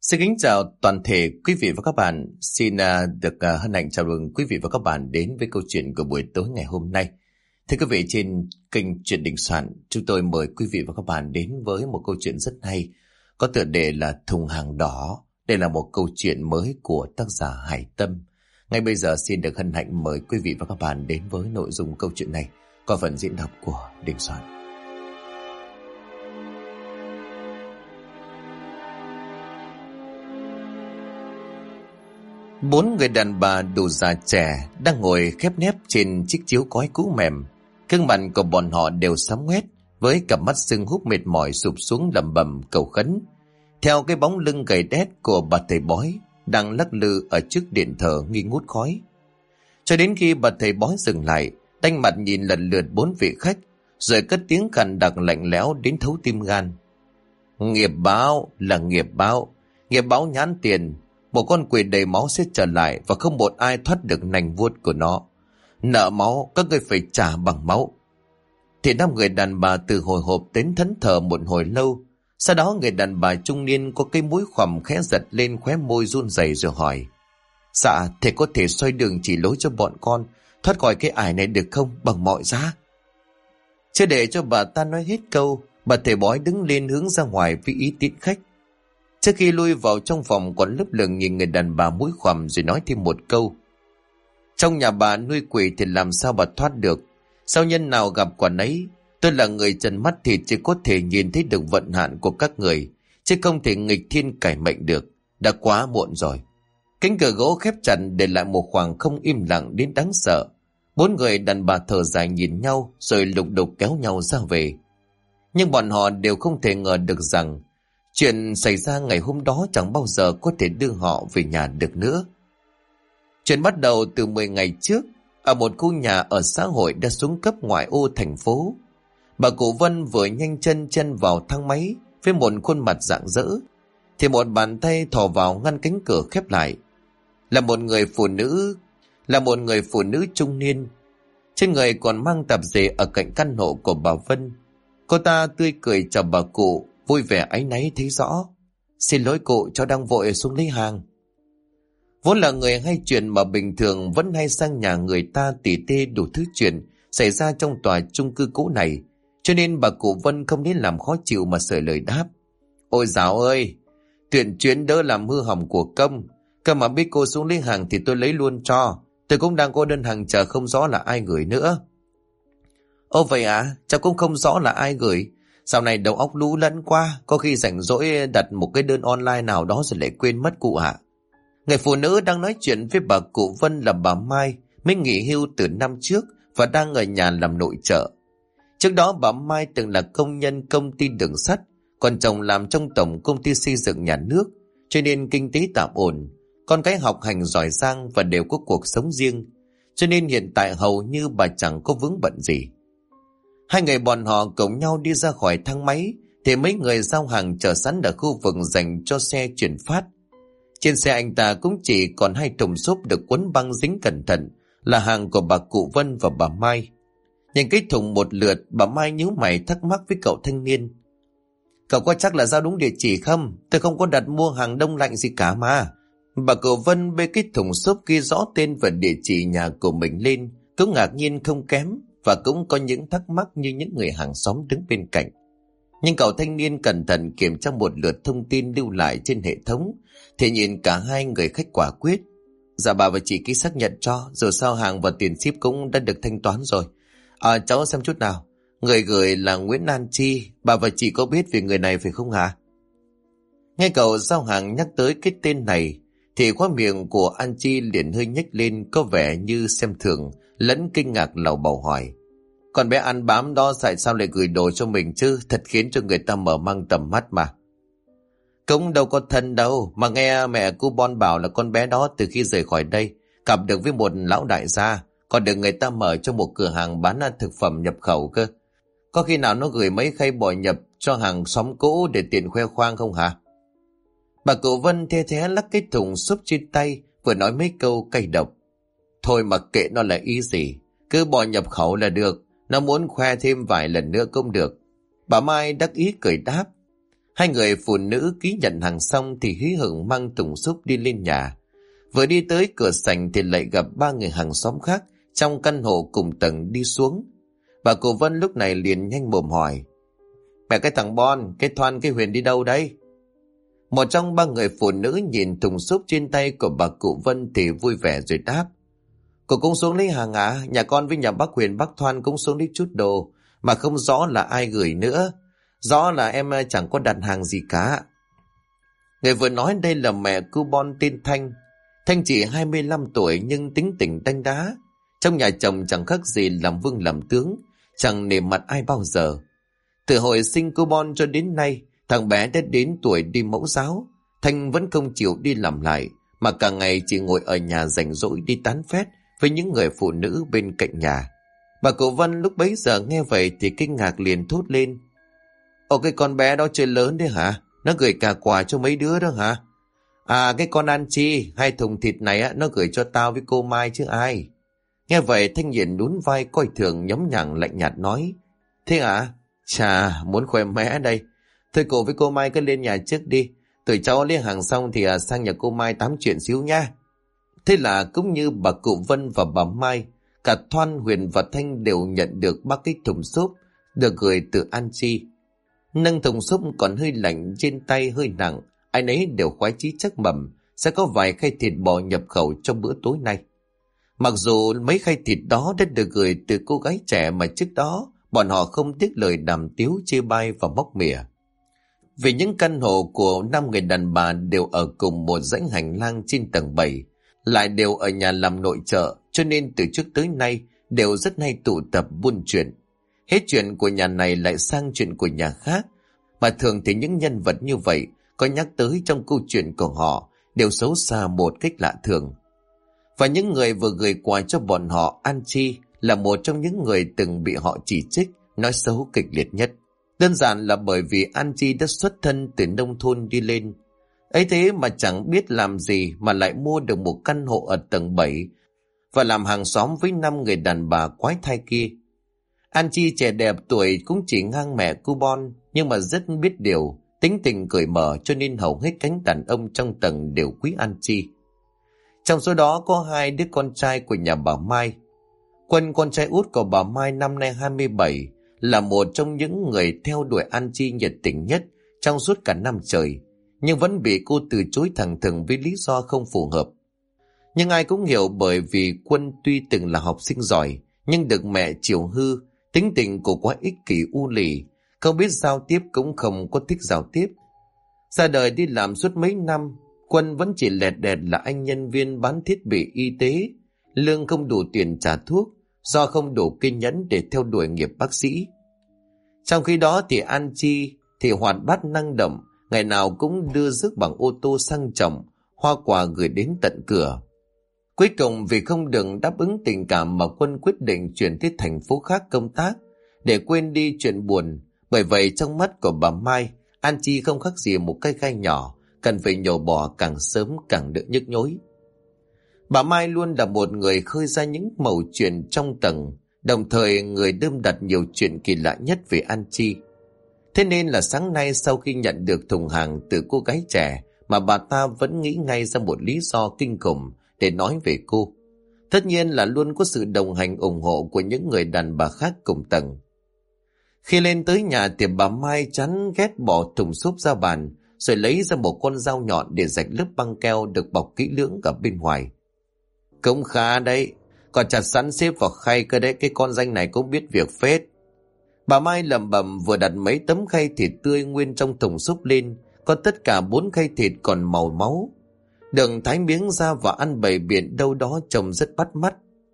Xin kính chào toàn thể quý vị và các bạn. Xin được hân hạnh chào mừng quý vị và các bạn đến với câu chuyện của buổi tối ngày hôm nay. Thưa quý vị, trên kênh Chuyện Đình Soạn, chúng tôi mời quý vị và các bạn đến với một câu chuyện rất hay, có tựa đề là Thùng Hàng Đỏ. Đây là một câu chuyện mới của tác giả Hải Tâm. Ngay bây giờ xin được hân hạnh mời quý vị và các bạn đến với nội dung câu chuyện này qua phần diễn đọc của Đình Soạn. Bốn người đàn bà đủ già trẻ đang ngồi khép nép trên chiếc chiếu cói cũ mềm. Gương mặt của bọn họ đều sám ngoét, với cặp mắt sưng húp mệt mỏi sụp xuống lẩm bẩm cầu khấn. Theo cái bóng lưng gầy đét của bà thầy bói đang lắc lư ở trước điện thờ nghi ngút khói. Cho đến khi bà thầy bói dừng lại, đanh mặt nhìn lần lượt bốn vị khách, rồi cất tiếng khàn đặc lạnh lẽo đến thấu tim gan. Nghiệp báo là nghiệp báo, nghiệp báo nhãn tiền. Một con quỷ đầy máu sẽ trở lại và không một ai thoát được nành vuốt của nó. Nợ máu, các người phải trả bằng máu. Thì năm người đàn bà từ hồi hộp đến thẫn thờ một hồi lâu. Sau đó người đàn bà trung niên có cái mũi khoằm khẽ giật lên, khóe môi run rẩy rồi hỏi: Dạ, thầy có thể xoay đường chỉ lối cho bọn con thoát khỏi cái ải này được không, bằng mọi giá? Chưa để cho bà ta nói hết câu, bà thầy bói đứng lên hướng ra ngoài với ý tiễn khách. Trước khi lui vào trong phòng còn lấp lửng nhìn người đàn bà mũi khoằm rồi nói thêm một câu: Trong nhà bà nuôi quỷ thì làm sao bà thoát được? Sao nhân nào gặp quả nấy? Tôi là người trần mắt thịt chỉ có thể nhìn thấy được vận hạn của các người, chứ không thể nghịch thiên cải mệnh được. Đã quá muộn rồi. Cánh cửa gỗ khép chặt để lại một khoảng không im lặng đến đáng sợ. Bốn người đàn bà thở dài nhìn nhau rồi lục đục kéo nhau ra về. Nhưng bọn họ đều không thể ngờ được rằng chuyện xảy ra ngày hôm đó chẳng bao giờ có thể đưa họ về nhà được nữa. Chuyện bắt đầu từ 10 ngày trước, ở một khu nhà ở xã hội đã xuống cấp ngoại ô thành phố. Bà cụ Vân vừa nhanh chân chen vào thang máy với một khuôn mặt rạng rỡ, thì một bàn tay thò vào ngăn cánh cửa khép lại. Là một người phụ nữ trung niên. Trên người còn mang tạp dề ở cạnh căn hộ của bà Vân. Cô ta tươi cười chào bà cụ, vui vẻ áy náy thấy rõ. Xin lỗi cụ, cháu đang vội xuống lấy hàng. Vốn là người hay chuyện mà bình thường vẫn hay sang nhà người ta tỉ tê đủ thứ chuyện xảy ra trong tòa chung cư cũ này, cho nên bà cụ Vân không đến làm khó chịu mà sửa lời đáp: Ôi dạo ơi, tuyển chuyến đỡ làm hư hỏng của công. Cơ mà biết cô xuống lấy hàng thì tôi lấy luôn cho. Tôi cũng đang có đơn hàng chờ không rõ là ai gửi nữa. Ô vậy à, cháu cũng không rõ là ai gửi. Dạo này đầu óc lú lẫn qua, có khi rảnh rỗi đặt một cái đơn online nào đó rồi lại quên mất cụ ạ. Người phụ nữ đang nói chuyện với bà cụ Vân là bà Mai, mới nghỉ hưu từ năm trước và đang ở nhà làm nội trợ. Trước đó bà Mai từng là công nhân công ty đường sắt, còn chồng làm trong tổng công ty xây dựng nhà nước, cho nên kinh tế tạm ổn. Con cái học hành giỏi giang và đều có cuộc sống riêng, cho nên hiện tại hầu như bà chẳng có vướng bận gì. Hai người bọn họ cùng nhau đi ra khỏi thang máy thì mấy người giao hàng chờ sẵn ở khu vực dành cho xe chuyển phát. Trên xe anh ta cũng chỉ còn 2 thùng xốp được quấn băng dính cẩn thận, là hàng của bà cụ Vân và bà Mai. Nhìn cái thùng một lượt, bà Mai nhíu mày thắc mắc với cậu thanh niên: Cậu có chắc là giao đúng địa chỉ không? Tôi không có đặt mua hàng đông lạnh gì cả mà. Bà cụ Vân bê cái thùng xốp ghi rõ tên và địa chỉ nhà của mình lên, cũng ngạc nhiên không kém, và cũng có những thắc mắc như những người hàng xóm đứng bên cạnh. Nhưng cậu thanh niên cẩn thận kiểm tra một lượt thông tin lưu lại trên hệ thống, thì nhìn cả hai người khách quả quyết: Dạ bà và chị ký xác nhận cho, rồi sao hàng và tiền ship cũng đã được thanh toán rồi. Cháu xem chút nào. Người gửi là Nguyễn An Chi, bà và chị có biết về người này phải không hả? Nghe cậu giao hàng nhắc tới cái tên này, thì khóe miệng của An Chi liền hơi nhếch lên, có vẻ như xem thường lẫn kinh ngạc lầu bầu hỏi: Con bé ăn bám đó tại sao lại gửi đồ cho mình chứ? Thật khiến cho người ta mở mang tầm mắt mà. Cũng đâu có thân đâu, mà nghe mẹ cu Bon bảo là con bé đó từ khi rời khỏi đây gặp được với một lão đại gia, còn được người ta mở cho một cửa hàng bán thực phẩm nhập khẩu cơ. Có khi nào nó gửi mấy khay bò nhập cho hàng xóm cũ để tiện khoe khoang không hả? Bà cụ Vân the thé lắc cái thùng xốp trên tay, vừa nói mấy câu cay độc. Thôi mà kệ nó là ý gì, cứ bò nhập khẩu là được, nó muốn khoe thêm vài lần nữa cũng được. Bà Mai đắc ý cười đáp. Hai người phụ nữ ký nhận hàng xong thì hí hửng mang thùng xốp đi lên nhà. Vừa đi tới cửa sảnh thì lại gặp ba người hàng xóm khác trong căn hộ cùng tầng đi xuống. Bà cụ Vân lúc này liền nhanh mồm hỏi: "Mẹ, cái thằng Bon, cái Thoan, cái Huyền đi đâu đấy?" Một trong ba người phụ nữ nhìn thùng xốp trên tay của bà cụ Vân thì vui vẻ rồi đáp: "Cô cũng xuống lấy hàng à? Nhà con với nhà bác Huyền, bác Thoan cũng xuống lấy chút đồ, mà không rõ là ai gửi nữa. Rõ là em chẳng có đặt hàng gì cả." Người vừa nói đây là mẹ cô Bon tên Thanh. Thanh chỉ 25 tuổi nhưng tính tình đanh đá. Trong nhà chồng chẳng khác gì làm vương làm tướng, chẳng nể mặt ai bao giờ. Từ hồi sinh cô Bon cho đến nay, thằng bé đã đến tuổi đi mẫu giáo. Thanh vẫn không chịu đi làm lại, mà cả ngày chỉ ngồi ở nhà rảnh rỗi đi tán phét với những người phụ nữ bên cạnh nhà. Bà cụ Vân lúc bấy giờ nghe vậy thì kinh ngạc liền thốt lên: "Ồ, cái con bé đó chơi lớn đấy hả? Nó gửi cả quà cho mấy đứa đó hả? À, cái con An Chi, 2 thùng thịt này á, nó gửi cho tao với cô Mai chứ ai." Nghe vậy Thanh Hiền nhún vai coi thường nhõng nhẽo lạnh nhạt nói: "Thế à? Chà, muốn khoe mẽ đây. Thôi cô với cô Mai cứ lên nhà trước đi. Tụi cháu lấy hàng xong thì sang nhà cô Mai tám chuyện xíu nha." Thế là cũng như bà cụ Vân và bà Mai, cả Thoan, Huyền và Thanh đều nhận được 3 cái thùng xốp được gửi từ An Chi. Nâng thùng xốp còn hơi lạnh trên tay hơi nặng, ai nấy đều khoái chí chắc mẩm sẽ có vài khay thịt bò nhập khẩu trong bữa tối nay. Mặc dù mấy khay thịt đó đã được gửi từ cô gái trẻ mà trước đó bọn họ không tiếc lời đàm tiếu chê bai và móc mỉa. Vì những căn hộ của 5 người đàn bà đều ở cùng một dãy hành lang trên tầng 7, lại đều ở nhà làm nội trợ, cho nên từ trước tới nay đều rất hay tụ tập buôn chuyện. Hết chuyện của nhà này lại sang chuyện của nhà khác, mà thường thì những nhân vật như vậy có nhắc tới trong câu chuyện của họ đều xấu xa một cách lạ thường. Và những người vừa gửi quà cho bọn họ, An Chi là một trong những người từng bị họ chỉ trích, nói xấu kịch liệt nhất. Đơn giản là bởi vì An Chi đã xuất thân từ nông thôn đi lên. Ấy thế mà chẳng biết làm gì mà lại mua được một căn hộ ở tầng 7 và làm hàng xóm với 5 người đàn bà quái thai kia. An Chi trẻ đẹp tuổi cũng chỉ ngang mẹ cô Bon, nhưng mà rất biết điều, tính tình cởi mở cho nên hầu hết cánh đàn ông trong tầng đều quý An Chi. Trong số đó có 2 đứa con trai của nhà bà Mai. Quân, con trai út của bà Mai năm nay 27, là một trong những người theo đuổi An Chi nhiệt tình nhất trong suốt cả năm trời, nhưng vẫn bị cô từ chối thẳng thừng với lý do không phù hợp. Nhưng ai cũng hiểu, bởi vì Quân tuy từng là học sinh giỏi nhưng được mẹ chiều hư, tính tình của quá ích kỷ u lì, không biết giao tiếp cũng không có thích giao tiếp. Ra đời đi làm suốt mấy năm, Quân vẫn chỉ lẹt đẹt là anh nhân viên bán thiết bị y tế, lương không đủ tiền trả thuốc do không đủ kiên nhẫn để theo đuổi nghiệp bác sĩ. Trong khi đó thì An Chi thì hoạt bát năng động, ngày nào cũng đưa rước bằng ô tô sang trọng, hoa quả gửi đến tận cửa. Cuối cùng vì không được đáp ứng tình cảm mà Quân quyết định chuyển tới thành phố khác công tác để quên đi chuyện buồn. Bởi vậy trong mắt của bà Mai, An Chi không khác gì một cái gai nhỏ, cần phải nhổ bỏ càng sớm càng đỡ nhức nhối. Bà Mai luôn là một người khơi ra những mẩu chuyện trong tầng, đồng thời người đơm đặt nhiều chuyện kỳ lạ nhất về An Chi. Thế nên là sáng nay sau khi nhận được thùng hàng từ cô gái trẻ mà bà ta vẫn nghĩ ngay ra một lý do kinh khủng để nói về cô. Tất nhiên là luôn có sự đồng hành ủng hộ của những người đàn bà khác cùng tầng. Khi lên tới nhà thì bà Mai chán ghét bỏ thùng xốp ra bàn, rồi lấy ra một con dao nhọn để rạch lớp băng keo được bọc kỹ lưỡng ở bên ngoài. Cũng khá đấy, còn chặt sẵn xếp vào khay cơ đấy, cái con danh này cũng biết việc phết. Bà Mai lẩm bẩm vừa đặt mấy tấm khay thịt tươi nguyên trong thùng xốp lên, có tất cả 4 khay thịt còn màu máu. Đừng thái miếng ra và ăn bày biện đâu đó trông rất bắt mắt.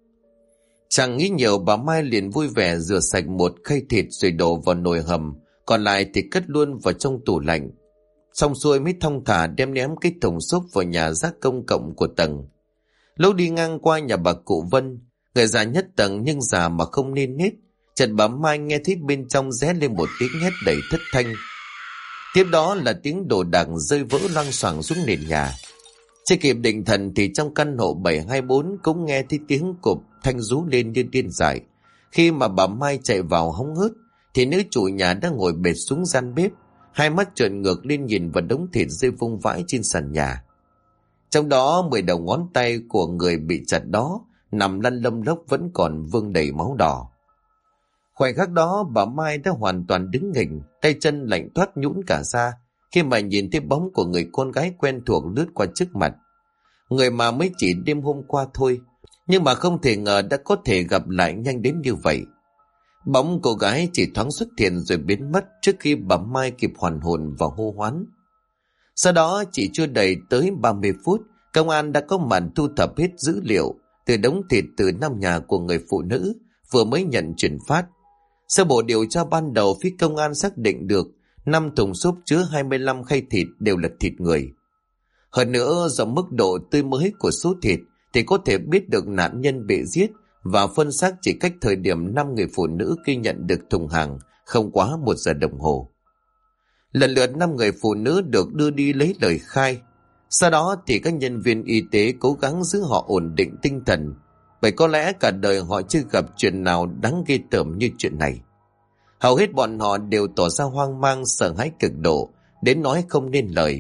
Chẳng nghĩ nhiều, bà Mai liền vui vẻ rửa sạch một khay thịt rồi đổ vào nồi hầm, còn lại thì cất luôn vào trong tủ lạnh. Xong xuôi mới thong thả đem ném cái thùng xốp vào nhà rác công cộng của tầng. Lúc đi ngang qua nhà bà cụ Vân, người già nhất tầng nhưng già mà không nên nết, chợt bà Mai nghe thấy bên trong ré lên một tiếng hét đầy thất thanh. Tiếp đó là tiếng đồ đạc rơi vỡ loang xoảng xuống nền nhà. Chưa kịp định thần thì trong căn hộ 724 cũng nghe thấy tiếng cộp thanh rú lên như điên dại. Khi mà bà Mai chạy vào hóng hớt thì nữ chủ nhà đang ngồi bệt xuống gian bếp, hai mắt trợn ngược lên nhìn vào đống thịt rơi vung vãi trên sàn nhà. Trong đó 10 đầu ngón tay của người bị chặt đó nằm lăn lông lốc vẫn còn vương đầy máu đỏ. Khoảnh khắc đó bà Mai đã hoàn toàn đứng hình, tay chân lạnh toát nhũn cả ra khi mà nhìn thấy bóng của người con gái quen thuộc lướt qua trước mặt. Người mà mới chỉ đêm hôm qua thôi, nhưng mà không thể ngờ đã có thể gặp lại nhanh đến như vậy. Bóng cô gái chỉ thoáng xuất hiện rồi biến mất trước khi bà Mai kịp hoàn hồn và hô hoán. Sau đó chỉ chưa đầy tới 30 phút, công an đã có mặt thu thập hết dữ liệu từ đống thịt từ 5 nhà của người phụ nữ vừa mới nhận chuyển phát. Sơ bộ điều tra ban đầu, phía công an xác định được 5 thùng xốp chứa 25 khay thịt đều là thịt người. Hơn nữa, do mức độ tươi mới của số thịt thì có thể biết được nạn nhân bị giết và phân xác chỉ cách thời điểm 5 người phụ nữ khi nhận được thùng hàng không quá 1 giờ đồng hồ. Lần lượt 5 người phụ nữ được đưa đi lấy lời khai. Sau đó thì các nhân viên y tế cố gắng giữ họ ổn định tinh thần, bởi có lẽ cả đời họ chưa gặp chuyện nào đáng ghê tởm như chuyện này. Hầu hết bọn họ đều tỏ ra hoang mang, sợ hãi cực độ, đến nói không nên lời.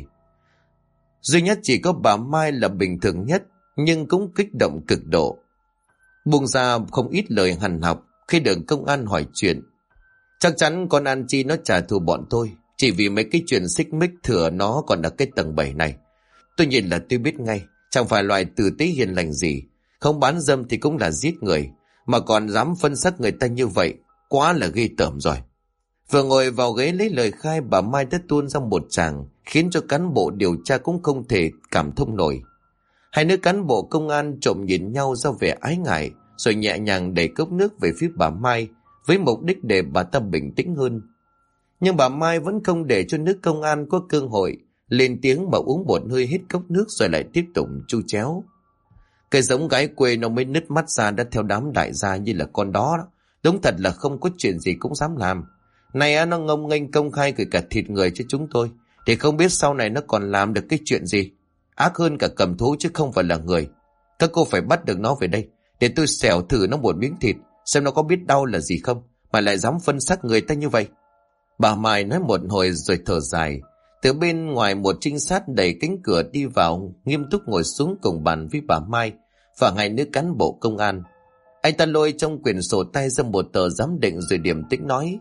Duy nhất chỉ có bà Mai là bình thường nhất, nhưng cũng kích động cực độ. Buông ra không ít lời hằn học khi được công an hỏi chuyện. Chắc chắn con An Chi nó trả thù bọn tôi, chỉ vì mấy cái chuyện xích mích thừa nó còn ở cái tầng 7 này. Tôi nhìn là tôi biết ngay, chẳng phải loại tử tế hiền lành gì, không bán dâm thì cũng là giết người, mà còn dám phân xác người ta như vậy, quá là ghê tởm rồi. Vừa ngồi vào ghế lấy lời khai, bà Mai đã tuôn ra một tràng khiến cho cán bộ điều tra cũng không thể cảm thông nổi. Hai nữ cán bộ công an trộm nhìn nhau do vẻ ái ngại, rồi nhẹ nhàng đẩy cốc nước về phía bà Mai với mục đích để bà ta bình tĩnh hơn. Nhưng bà Mai vẫn không để cho nữ công an có cơ hội lên tiếng mà uống một hơi hết cốc nước rồi lại tiếp tục chu chéo. Cái giống gái quê nó mới nứt mắt ra đã theo đám đại gia như là con đó. Đúng thật là không có chuyện gì cũng dám làm. Này nó ngông nghênh công khai gửi cả thịt người cho chúng tôi, thì không biết sau này nó còn làm được cái chuyện gì. Ác hơn cả cầm thú chứ không phải là người. Các cô phải bắt được nó về đây, để tôi xẻo thử nó một miếng thịt, xem nó có biết đau là gì không, mà lại dám phân xác người ta như vậy. Bà Mai nói một hồi rồi thở dài. Từ bên ngoài một trinh sát đẩy cánh cửa đi vào, nghiêm túc ngồi xuống cùng bàn với bà Mai và hai nữ cán bộ công an. Anh ta lôi trong quyển sổ tay ra một tờ giám định rồi điềm tĩnh nói: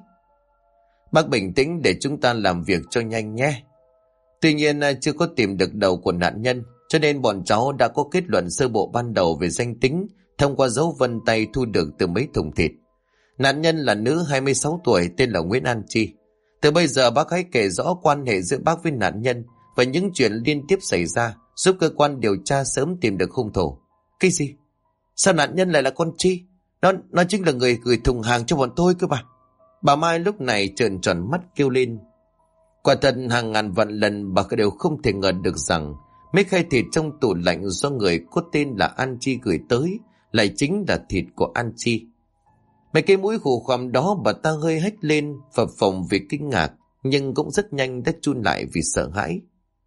Bác bình tĩnh để chúng ta làm việc cho nhanh nhé. Tuy nhiên chưa có tìm được đầu của nạn nhân, cho nên bọn cháu đã có kết luận sơ bộ ban đầu về danh tính thông qua dấu vân tay thu được từ mấy thùng thịt. Nạn nhân là nữ 26 tuổi tên là Nguyễn An Chi. Từ bây giờ bác hãy kể rõ quan hệ giữa bác với nạn nhân và những chuyện liên tiếp xảy ra, giúp cơ quan điều tra sớm tìm được hung thủ. Cái gì? Sao nạn nhân lại là con Chi? Nó chính là người gửi thùng hàng cho bọn tôi cơ mà. Bà Mai lúc này trợn tròn mắt kêu lên. Quả thật hàng ngàn vạn lần bà đều không thể ngờ được rằng mấy khay thịt trong tủ lạnh do người có tên là An Chi gửi tới lại chính là thịt của An Chi. Mấy cái mũi khủ khoằm đó bà ta hơi hét lên, phập phồng vì kinh ngạc, nhưng cũng rất nhanh đã chun lại vì sợ hãi.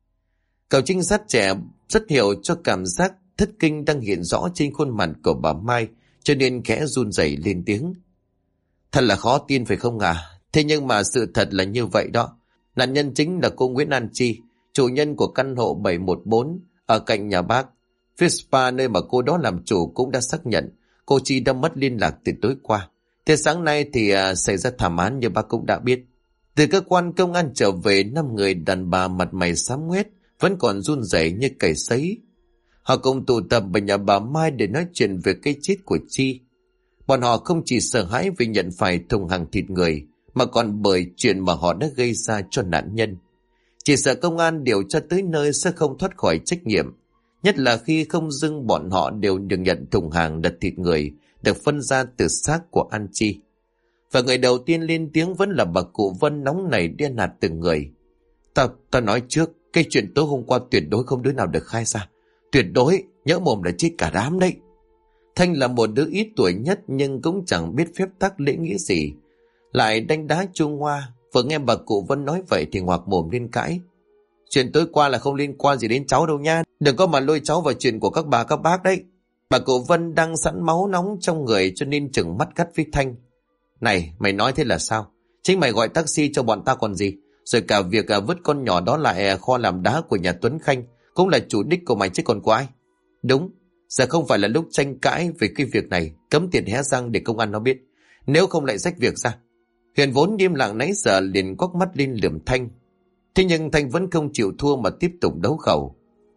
Cậu trinh sát trẻ rất hiểu cho cảm giác thất kinh đang hiện rõ trên khuôn mặt của bà Mai, cho nên khẽ run rẩy lên tiếng. Thật là khó tin phải không à? Thế nhưng mà sự thật là như vậy đó. Nạn nhân chính là cô Nguyễn An Chi, chủ nhân của căn hộ 714 ở cạnh nhà bác. Phía spa nơi mà cô đó làm chủ cũng đã xác nhận cô Chi đã mất liên lạc từ tối qua. Thế sáng nay thì xảy ra thảm án như bác cũng đã biết. Từ cơ quan công an trở về, 5 người đàn bà mặt mày xám ngoét vẫn còn run rẩy như cầy sấy. Họ cùng tụ tập ở nhà bà Mai để nói chuyện về cái chết của Chi. Bọn họ không chỉ sợ hãi vì nhận phải thùng hàng thịt người, mà còn bởi chuyện mà họ đã gây ra cho nạn nhân. Chỉ sợ công an điều tra tới nơi sẽ không thoát khỏi trách nhiệm, nhất là khi không dưng bọn họ đều được nhận thùng hàng đặt thịt người được phân ra từ xác của An Chi. Và người đầu tiên lên tiếng vẫn là bà cụ Vân nóng nảy điên nạt từng người. Ta nói trước, cái chuyện tối hôm qua tuyệt đối không đứa nào được khai ra. Tuyệt đối, nhỡ mồm là chết cả đám đấy. Thanh là một đứa ít tuổi nhất nhưng cũng chẳng biết phép tắc lễ nghĩa gì, lại đánh đá Trung Hoa. Vừa nghe bà cụ Vân nói vậy thì ngoạc mồm lên cãi. Chuyện tối qua là không liên quan gì đến cháu đâu nha, đừng có mà lôi cháu vào chuyện của các bà các bác đấy. Bà cụ Vân đang sẵn máu nóng trong người cho nên chừng mắt gắt với Thanh. Này, mày nói thế là sao? Chính mày gọi taxi cho bọn ta còn gì, Rồi cả việc vứt con nhỏ đó lại kho làm đá của nhà Tuấn Khanh cũng là chủ đích của mày chứ còn của ai. Đúng, giờ không phải là lúc tranh cãi về cái việc này, cấm tiệt hé răng để công an nó biết, nếu không lại rách việc ra. Huyền vốn im lặng nãy giờ liền quắc mắt lên lườm Thanh. Thế nhưng Thanh vẫn không chịu thua mà tiếp tục đấu khẩu.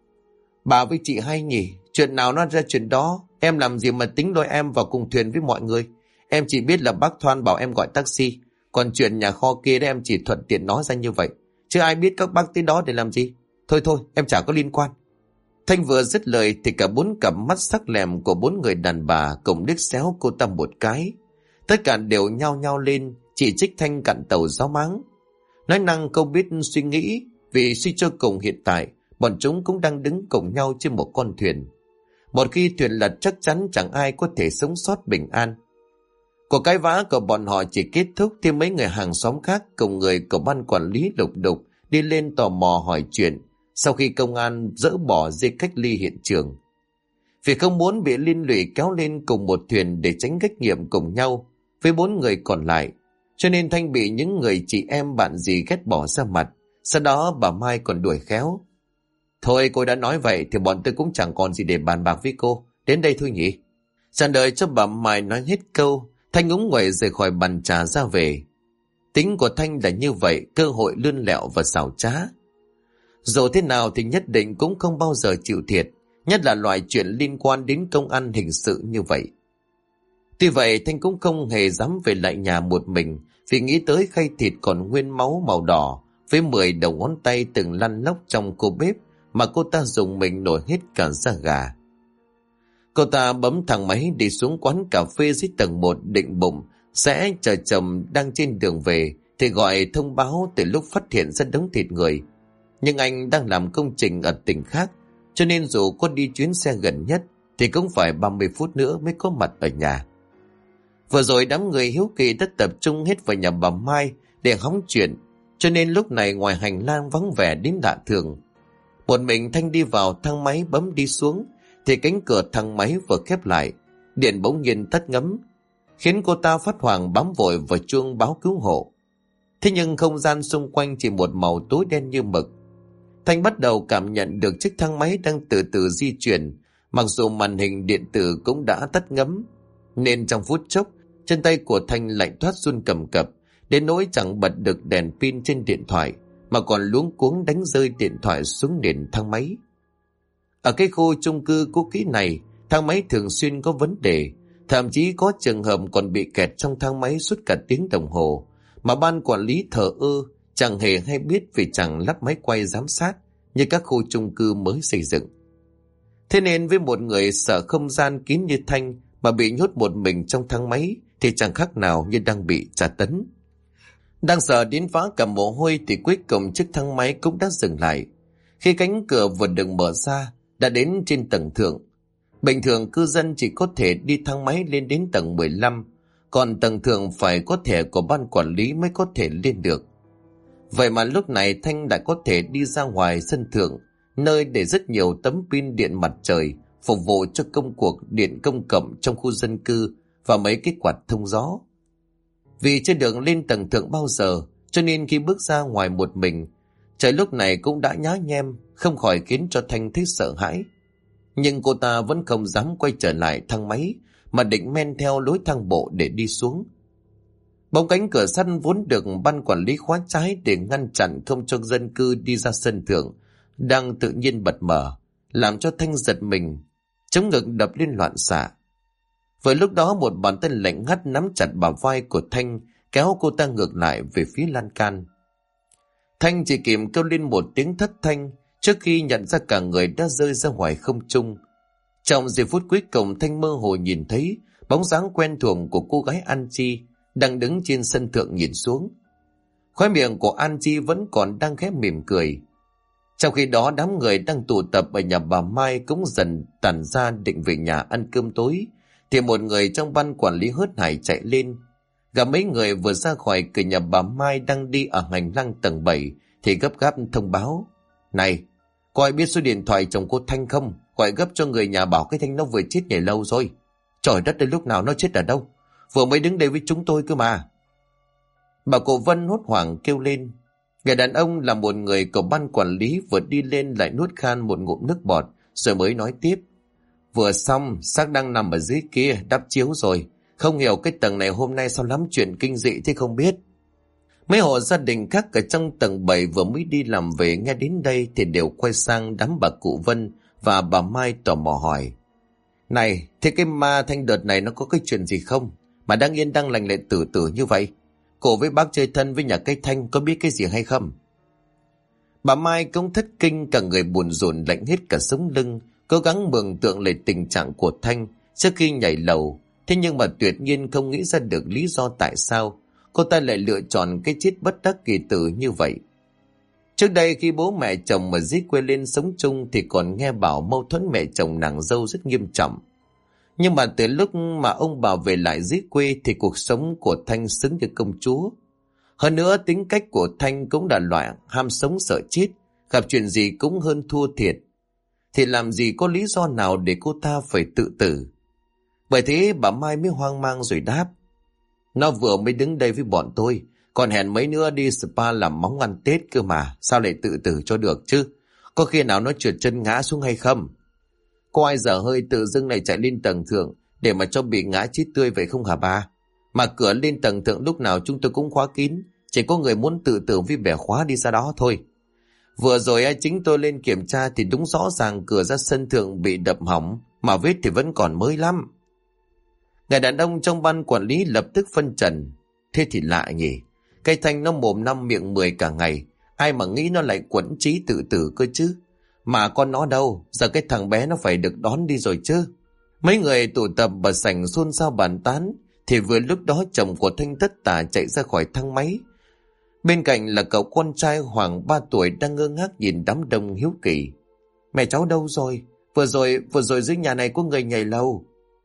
Bà với chị hay nhỉ, chuyện nào nó ra chuyện đó, em làm gì mà tính lôi em vào cùng thuyền với mọi người. Em chỉ biết là bác Thoan bảo em gọi taxi, còn chuyện nhà kho kia đó em chỉ thuận tiện nói ra như vậy, chứ ai biết các bác tới đó để làm gì. Thôi thôi, em chả có liên quan. Thanh vừa dứt lời thì cả 4 cặp mắt sắc lẹm của 4 người đàn bà cùng liếc xéo cô ta một cái. Tất cả đều nhao nhao lên chỉ trích Thanh cặn tàu giáo máng. Nói năng không biết suy nghĩ, vì suy cho cùng hiện tại bọn chúng cũng đang đứng cùng nhau trên một con thuyền. Một khi thuyền lật chắc chắn chẳng ai có thể sống sót bình an. Cuộc cãi vã của bọn họ chỉ kết thúc khi mấy người hàng xóm khác cùng người của ban quản lý lục đục đi lên tò mò hỏi chuyện sau khi công an dỡ bỏ dây cách ly hiện trường. Vì không muốn bị liên lụy kéo lên cùng một thuyền để tránh trách nhiệm cùng nhau với 4 người còn lại, cho nên Thanh bị những người chị em bạn gì ghét bỏ ra mặt. Sau đó bà Mai còn đuổi khéo. Thôi cô đã nói vậy thì bọn tôi cũng chẳng còn gì để bàn bạc với cô, đến đây thôi nhỉ. Chẳng đợi cho bà Mai nói hết câu, Thanh ngúng nguậy rời khỏi bàn trà ra về. Tính của Thanh là như vậy, cơ hội lươn lẹo và xảo trá. Dù thế nào thì nhất định cũng không bao giờ chịu thiệt, nhất là loại chuyện liên quan đến công an hình sự như vậy. Tuy vậy Thanh cũng không hề dám về lại nhà một mình, vì nghĩ tới khay thịt còn nguyên máu màu đỏ với 10 đầu ngón tay từng lăn lóc trong cô bếp mà cô ta dùng mình nổi hết cả da gà. Cô ta bấm thang máy đi xuống quán cà phê dưới tầng 1 định bụng sẽ chờ chồng đang trên đường về thì gọi thông báo từ lúc phát hiện ra đống thịt người. Nhưng anh đang làm công trình ở tỉnh khác, cho nên dù có đi chuyến xe gần nhất thì cũng phải 30 phút nữa mới có mặt ở nhà. Vừa rồi đám người hiếu kỳ đã tập trung hết vào nhà bà Mai để hóng chuyện, cho nên lúc này ngoài hành lang vắng vẻ đến lạ thường. Một mình Thanh đi vào thang máy bấm đi xuống thì cánh cửa thang máy vừa khép lại, điện bỗng nhiên tắt ngấm, khiến cô ta phát hoảng bám vội vào chuông báo cứu hộ. Thế nhưng không gian xung quanh chỉ một màu tối đen như mực. Thanh bắt đầu cảm nhận được chiếc thang máy đang từ từ di chuyển, mặc dù màn hình điện tử cũng đã tắt ngấm, nên trong phút chốc chân tay của Thanh lạnh toát run cầm cập, đến nỗi chẳng bật được đèn pin trên điện thoại mà còn luống cuống đánh rơi điện thoại xuống nền thang máy. Ở cái khu chung cư cũ kỹ này, thang máy thường xuyên có vấn đề, thậm chí có trường hợp còn bị kẹt trong thang máy suốt cả tiếng đồng hồ, mà ban quản lý thờ ơ, chẳng hề hay biết vì chẳng lắp máy quay giám sát như các khu chung cư mới xây dựng. Thế nên với một người sợ không gian kín như Thanh mà bị nhốt một mình trong thang máy thì chẳng khác nào như đang bị tra tấn. Đang sợ đến vã cả mồ hôi thì cuối cùng chiếc thang máy cũng đã dừng lại. Khi cánh cửa vừa được mở ra, đã đến trên tầng thượng. Bình thường cư dân chỉ có thể đi thang máy lên đến tầng 15, còn tầng thượng phải có thẻ của ban quản lý mới có thể lên được. Vậy mà lúc này Thanh đã có thể đi ra ngoài sân thượng, nơi để rất nhiều tấm pin điện mặt trời phục vụ cho công cuộc điện công cộng trong khu dân cư và mấy cái quạt thông gió. Vì chưa được lên tầng thượng bao giờ, cho nên khi bước ra ngoài một mình, trời lúc này cũng đã nhá nhem, không khỏi khiến cho Thanh thấy sợ hãi. Nhưng cô ta vẫn không dám quay trở lại thang máy, mà định men theo lối thang bộ để đi xuống. Bóng cánh cửa sắt vốn được ban quản lý khóa trái để ngăn chặn không cho dân cư đi ra sân thượng, đang tự nhiên bật mở, làm cho Thanh giật mình, chống ngực đập lên loạn xạ. Vừa lúc đó một bàn tay lạnh ngắt nắm chặt bả vai của Thanh, kéo cô ta ngược lại về phía lan can. Thanh chỉ kịp kêu lên một tiếng thất thanh trước khi nhận ra cả người đã rơi ra ngoài không trung. Trong giây phút cuối cùng, Thanh mơ hồ nhìn thấy bóng dáng quen thuộc của cô gái An Chi đang đứng trên sân thượng nhìn xuống. Khóe miệng của An Chi vẫn còn đang khẽ mỉm cười. Trong khi đó đám người đang tụ tập ở nhà bà Mai cũng dần tản ra định về nhà ăn cơm tối, thì một người trong ban quản lý hớt hải chạy lên. Gặp mấy người vừa ra khỏi cửa nhà bà Mai đang đi ở hành lang tầng 7 thì gấp gáp thông báo: "Này, có ai biết số điện thoại chồng cô Thanh không? Gọi gấp cho người nhà bảo cái Thanh nó vừa chết nhảy lâu rồi. Trời đất ơi, lúc nào nó chết ở đâu? Vừa mới đứng đây với chúng tôi cơ mà." Bà cụ Vân hốt hoảng kêu lên: Người đàn ông là một người của ban quản lý vừa đi lên lại nuốt khan một ngụm nước bọt rồi mới nói tiếp. Vừa xong, xác đang nằm ở dưới kia, đắp chiếu rồi. Không hiểu cái tầng này hôm nay sao lắm chuyện kinh dị thế không biết. Mấy hộ gia đình khác ở trong tầng 7 vừa mới đi làm về nghe đến đây thì đều quay sang đám bà cụ Vân và bà Mai tò mò hỏi. Này, thế cái ma Thanh đợt này nó có cái chuyện gì không? Mà đang yên đang lành lại tử tử như vậy. Cổ với bác chơi thân với nhà cây Thanh có biết cái gì hay không? Bà Mai cũng thất kinh, cả người buồn rộn lạnh hết cả sống lưng, cố gắng mường tượng lại tình trạng của Thanh trước khi nhảy lầu. Thế nhưng mà tuyệt nhiên không nghĩ ra được lý do tại sao cô ta lại lựa chọn cái chết bất đắc kỳ tử như vậy. Trước đây khi bố mẹ chồng ở dưới quê lên sống chung thì còn nghe bảo mâu thuẫn mẹ chồng nàng dâu rất nghiêm trọng. Nhưng mà từ lúc mà ông bà về lại dưới quê thì cuộc sống của Thanh xứng như công chúa. Hơn nữa tính cách của Thanh cũng là loại ham sống sợ chết, gặp chuyện gì cũng hơn thua thiệt. Thì làm gì có lý do nào để cô ta phải tự tử. Bởi thế bà Mai mới hoang mang rồi đáp. Nó vừa mới đứng đây với bọn tôi, còn hẹn mấy nữa đi spa làm móng ăn Tết cơ mà, sao lại tự tử cho được chứ? Có khi nào nó trượt chân ngã xuống hay không? Có ai dở hơi tự dưng lại chạy lên tầng thượng để mà cho bị ngã chết tươi vậy không hả ba? Mà cửa lên tầng thượng lúc nào chúng tôi cũng khóa kín, chỉ có người muốn tự tử với bẻ khóa đi ra đó thôi. Vừa rồi chính tôi lên kiểm tra thì đúng rõ ràng cửa ra sân thượng bị đập hỏng, mà vết thì vẫn còn mới lắm. Người đàn ông trong ban quản lý lập tức phân trần. Thế thì lạ nhỉ, cây Thanh nó mồm năm miệng 10 cả ngày, ai mà nghĩ nó lại quẫn trí tự tử cơ chứ. Mà con nó đâu, giờ cái thằng bé nó phải được đón đi rồi chứ. Mấy người tụ tập ở sảnh xôn xao bàn tán, thì vừa lúc đó chồng của Thanh tất tả chạy ra khỏi thang máy. Bên cạnh là cậu con trai khoảng 3 tuổi đang ngơ ngác nhìn đám đông hiếu kỳ. Mẹ cháu đâu rồi? Vừa rồi dưới nhà này có người nhảy lầu.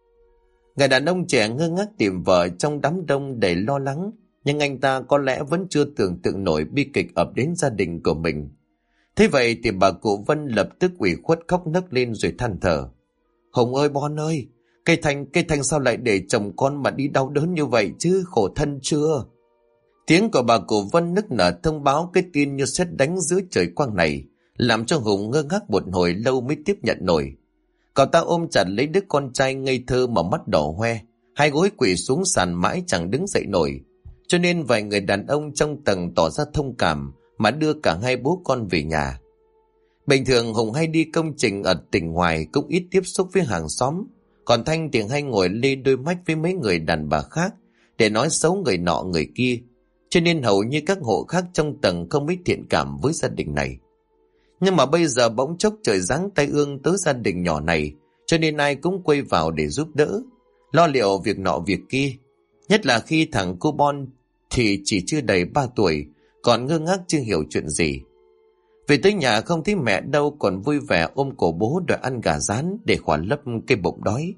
Người đàn ông trẻ ngơ ngác tìm vợ trong đám đông đầy lo lắng, nhưng anh ta có lẽ vẫn chưa tưởng tượng nổi bi kịch ập đến gia đình của mình. Thế vậy thì bà cụ Vân lập tức ủy khuất khóc nấc lên rồi than thở. Hồng ơi Bon ơi, cây Thanh sao lại để chồng con mà đi đau đớn như vậy chứ, khổ thân chưa? Tiếng của bà cụ Vân nức nở thông báo cái tin như sét đánh giữa trời quang này, làm cho Hùng ngơ ngác một hồi lâu mới tiếp nhận nổi. Cậu ta ôm chặt lấy đứa con trai ngây thơ mà mắt đỏ hoe, hai gối quỳ xuống sàn mãi chẳng đứng dậy nổi. Cho nên vài người đàn ông trong tầng tỏ ra thông cảm mà đưa cả hai bố con về nhà. Bình thường Hùng hay đi công trình ở tỉnh ngoài cũng ít tiếp xúc với hàng xóm, còn Thanh thì hay ngồi lê đôi mách với mấy người đàn bà khác để nói xấu người nọ người kia, cho nên hầu như các hộ khác trong tầng không mấy thiện cảm với gia đình này. Nhưng mà bây giờ bỗng chốc trời giáng tai ương tới gia đình nhỏ này, cho nên ai cũng quay vào để giúp đỡ, lo liệu việc nọ việc kia. Nhất là khi thằng cô Bon thì chỉ chưa đầy 3 tuổi, còn ngơ ngác chưa hiểu chuyện gì. Về tới nhà không thấy mẹ đâu, còn vui vẻ ôm cổ bố đòi ăn gà rán để khỏa lấp cái bụng đói.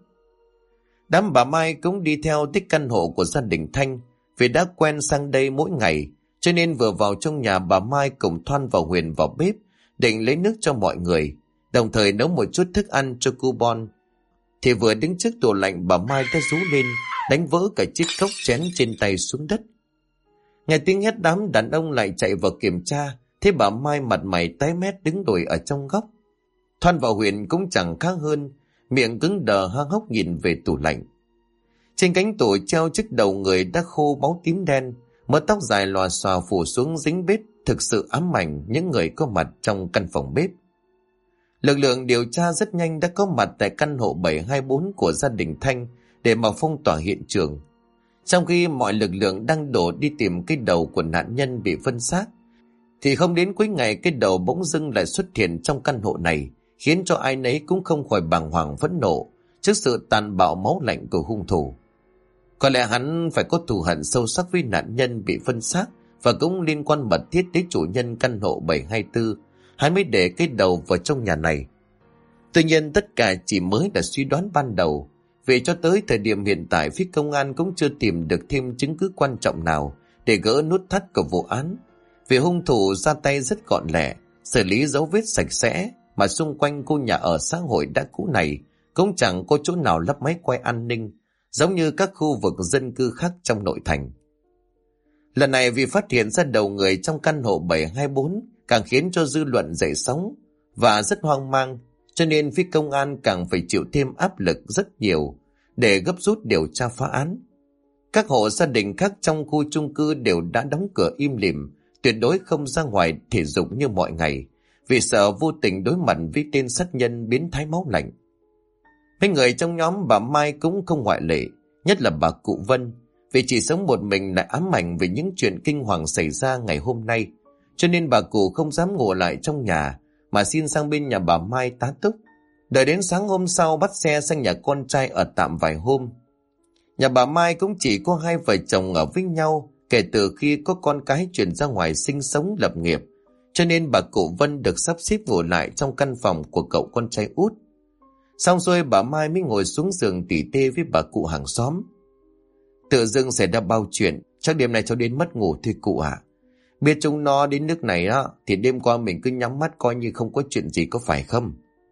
Đám bà Mai cũng đi theo tới căn hộ của gia đình Thanh, vì đã quen sang đây mỗi ngày, cho nên vừa vào trong nhà bà Mai cùng Thoan và Huyền vào bếp định lấy nước cho mọi người, đồng thời nấu một chút thức ăn cho cô Bon. Thì vừa đứng trước tủ lạnh, bà Mai đã rú lên, đánh vỡ cả chiếc cốc chén trên tay xuống đất. Nghe tiếng hét, đám đàn ông lại chạy vào kiểm tra, thế bà Mai mặt mày tái mét đứng đồi ở trong góc. Thoan và Huyền cũng chẳng khác hơn, miệng cứng đờ há hốc nhìn về tủ lạnh. Trên cánh tủ treo chiếc đầu người đã khô máu tím đen, mớ tóc dài lòa xòa phủ xuống dính bết, thực sự ám ảnh những người có mặt trong căn phòng bếp. Lực lượng điều tra rất nhanh đã có mặt tại căn hộ 724 của gia đình Thanh để mà phong tỏa hiện trường. Trong khi mọi lực lượng đang đổ đi tìm cái đầu của nạn nhân bị phân xác, thì không đến cuối ngày cái đầu bỗng dưng lại xuất hiện trong căn hộ này, khiến cho ai nấy cũng không khỏi bàng hoàng phẫn nộ trước sự tàn bạo máu lạnh của hung thủ. Có lẽ hắn phải có thù hận sâu sắc với nạn nhân bị phân xác và cũng liên quan mật thiết đến chủ nhân căn hộ 724, hắn mới để cái đầu vào trong nhà này. Tuy nhiên tất cả chỉ mới là suy đoán ban đầu, vì cho tới thời điểm hiện tại phía công an cũng chưa tìm được thêm chứng cứ quan trọng nào để gỡ nút thắt của vụ án. Vì hung thủ ra tay rất gọn lẹ, xử lý dấu vết sạch sẽ, mà xung quanh khu nhà ở xã hội đã cũ này cũng chẳng có chỗ nào lắp máy quay an ninh, giống như các khu vực dân cư khác trong nội thành. Lần này vì phát hiện ra đầu người trong căn hộ 724 càng khiến cho dư luận dậy sóng và rất hoang mang, cho nên phía công an càng phải chịu thêm áp lực rất nhiều để gấp rút điều tra phá án. Các hộ gia đình khác trong khu chung cư đều đã đóng cửa im lìm, tuyệt đối không ra ngoài thể dục như mọi ngày, vì sợ vô tình đối mặt với tên sát nhân biến thái máu lạnh. Mấy người trong nhóm bà Mai cũng không ngoại lệ, nhất là bà cụ Vân, vì chỉ sống một mình lại ám ảnh về những chuyện kinh hoàng xảy ra ngày hôm nay, cho nên bà cụ không dám ngủ lại trong nhà mà xin sang bên nhà bà Mai tá túc. Đợi đến sáng hôm sau bắt xe sang nhà con trai ở tạm vài hôm. Nhà bà Mai cũng chỉ có hai vợ chồng ở với nhau kể từ khi có con cái chuyển ra ngoài sinh sống lập nghiệp, cho nên bà cụ Vân được sắp xếp ngủ lại trong căn phòng của cậu con trai út. Xong rồi bà Mai mới ngồi xuống giường tỉ tê với bà cụ hàng xóm. Tự dưng xảy ra bao chuyện, chắc đêm nay cháu đến mất ngủ thôi cụ ạ. Biết chúng nó đến nước này đó, thì đêm qua mình cứ nhắm mắt coi như không có chuyện gì, có phải không?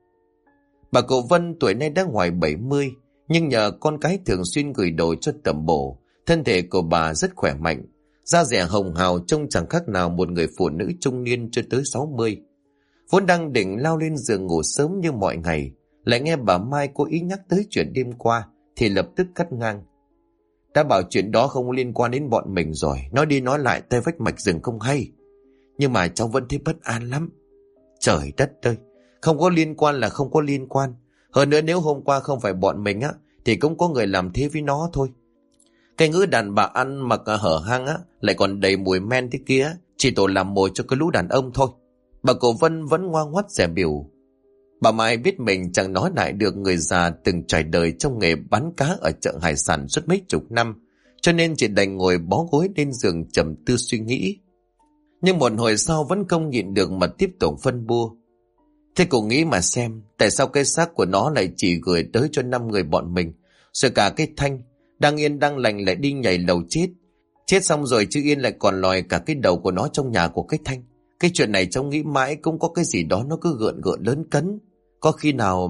Bà cụ Vân tuổi nay đã ngoài 70, nhưng nhờ con cái thường xuyên gửi đồ cho tẩm bổ, thân thể của bà rất khỏe mạnh, da dẻ hồng hào trông chẳng khác nào một người phụ nữ trung niên chưa tới 60. Vốn đang định lao lên giường ngủ sớm như mọi ngày, lại nghe bà Mai cố ý nhắc tới chuyện đêm qua thì lập tức cắt ngang. Đã bảo chuyện đó không liên quan đến bọn mình rồi, nói đi nói lại tay vách mạch rừng không hay. Nhưng mà cháu vẫn thấy bất an lắm. Trời đất ơi, không có liên quan là không có liên quan. Hơn nữa nếu hôm qua không phải bọn mình á, thì cũng có người làm thế với nó thôi. Cái ngữ đàn bà ăn mặc hở hang á, lại còn đầy mùi men thế kia, chỉ tổ làm mồi cho cái lũ đàn ông thôi. Bà cụ Vân vẫn ngoan ngoắt dè biểu. Bà Mai biết mình chẳng nói lại được người già từng trải đời trong nghề bán cá ở chợ hải sản suốt mấy chục năm, cho nên chỉ đành ngồi bó gối lên giường trầm tư suy nghĩ. Nhưng một hồi sau vẫn không nhịn được mà tiếp tục phân bua. Thế cô nghĩ mà xem, tại sao cái xác của nó lại chỉ gửi tới cho 5 người bọn mình, rồi cả cái Thanh đang yên đang lành lại đi nhảy lầu chết. Chết xong rồi chứ yên lại còn lòi cả cái đầu của nó trong nhà của cái Thanh. Cái chuyện này cháu nghĩ mãi cũng có cái gì đó nó cứ gợn gợn lớn cấn. Có khi nào...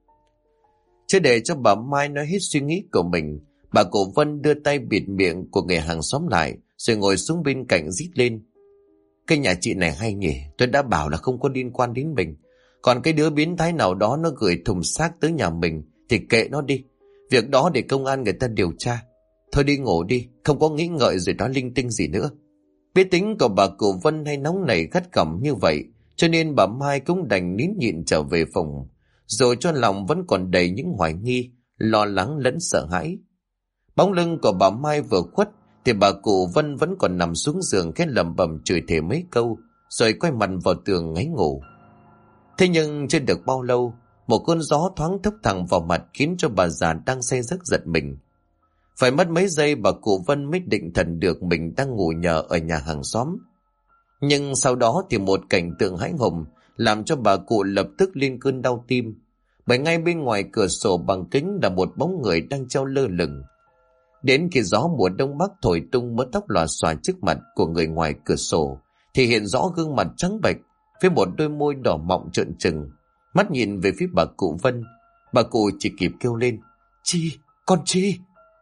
Chứ để cho bà Mai nói hết suy nghĩ của mình, bà cụ Vân đưa tay bịt miệng của người hàng xóm lại, rồi ngồi xuống bên cạnh rít lên. Cái nhà chị này hay nhỉ, tôi đã bảo là không có liên quan đến mình. Còn cái đứa biến thái nào đó nó gửi thùng xác tới nhà mình thì kệ nó đi. Việc đó để công an người ta điều tra. Thôi đi ngủ đi, không có nghĩ ngợi rồi nói linh tinh gì nữa. Biết tính của bà cụ Vân hay nóng nảy gắt gỏng như vậy, cho nên bà Mai cũng đành nín nhịn trở về phòng, rồi cho lòng vẫn còn đầy những hoài nghi, lo lắng lẫn sợ hãi. Bóng lưng của bà Mai vừa khuất thì bà cụ Vân vẫn còn nằm xuống giường khẽ lẩm bẩm chửi thề mấy câu, rồi quay mặt vào tường ngáy ngủ. Thế nhưng chưa được bao lâu, một cơn gió thoáng thốc thẳng vào mặt khiến cho bà già đang say giấc giật mình. Phải mất mấy giây bà cụ Vân mới định thần được mình đang ngủ nhờ ở nhà hàng xóm. Nhưng sau đó thì một cảnh tượng hãi hùng làm cho bà cụ lập tức lên cơn đau tim, bởi ngay bên ngoài cửa sổ bằng kính là một bóng người đang treo lơ lửng. Đến khi gió mùa đông bắc thổi tung mớ tóc lòa xòa trước mặt của người ngoài cửa sổ thì hiện rõ gương mặt trắng bệch với một đôi môi đỏ mọng trợn trừng, mắt nhìn về phía bà cụ Vân. Bà cụ chỉ kịp kêu lên: Chi, con Chi.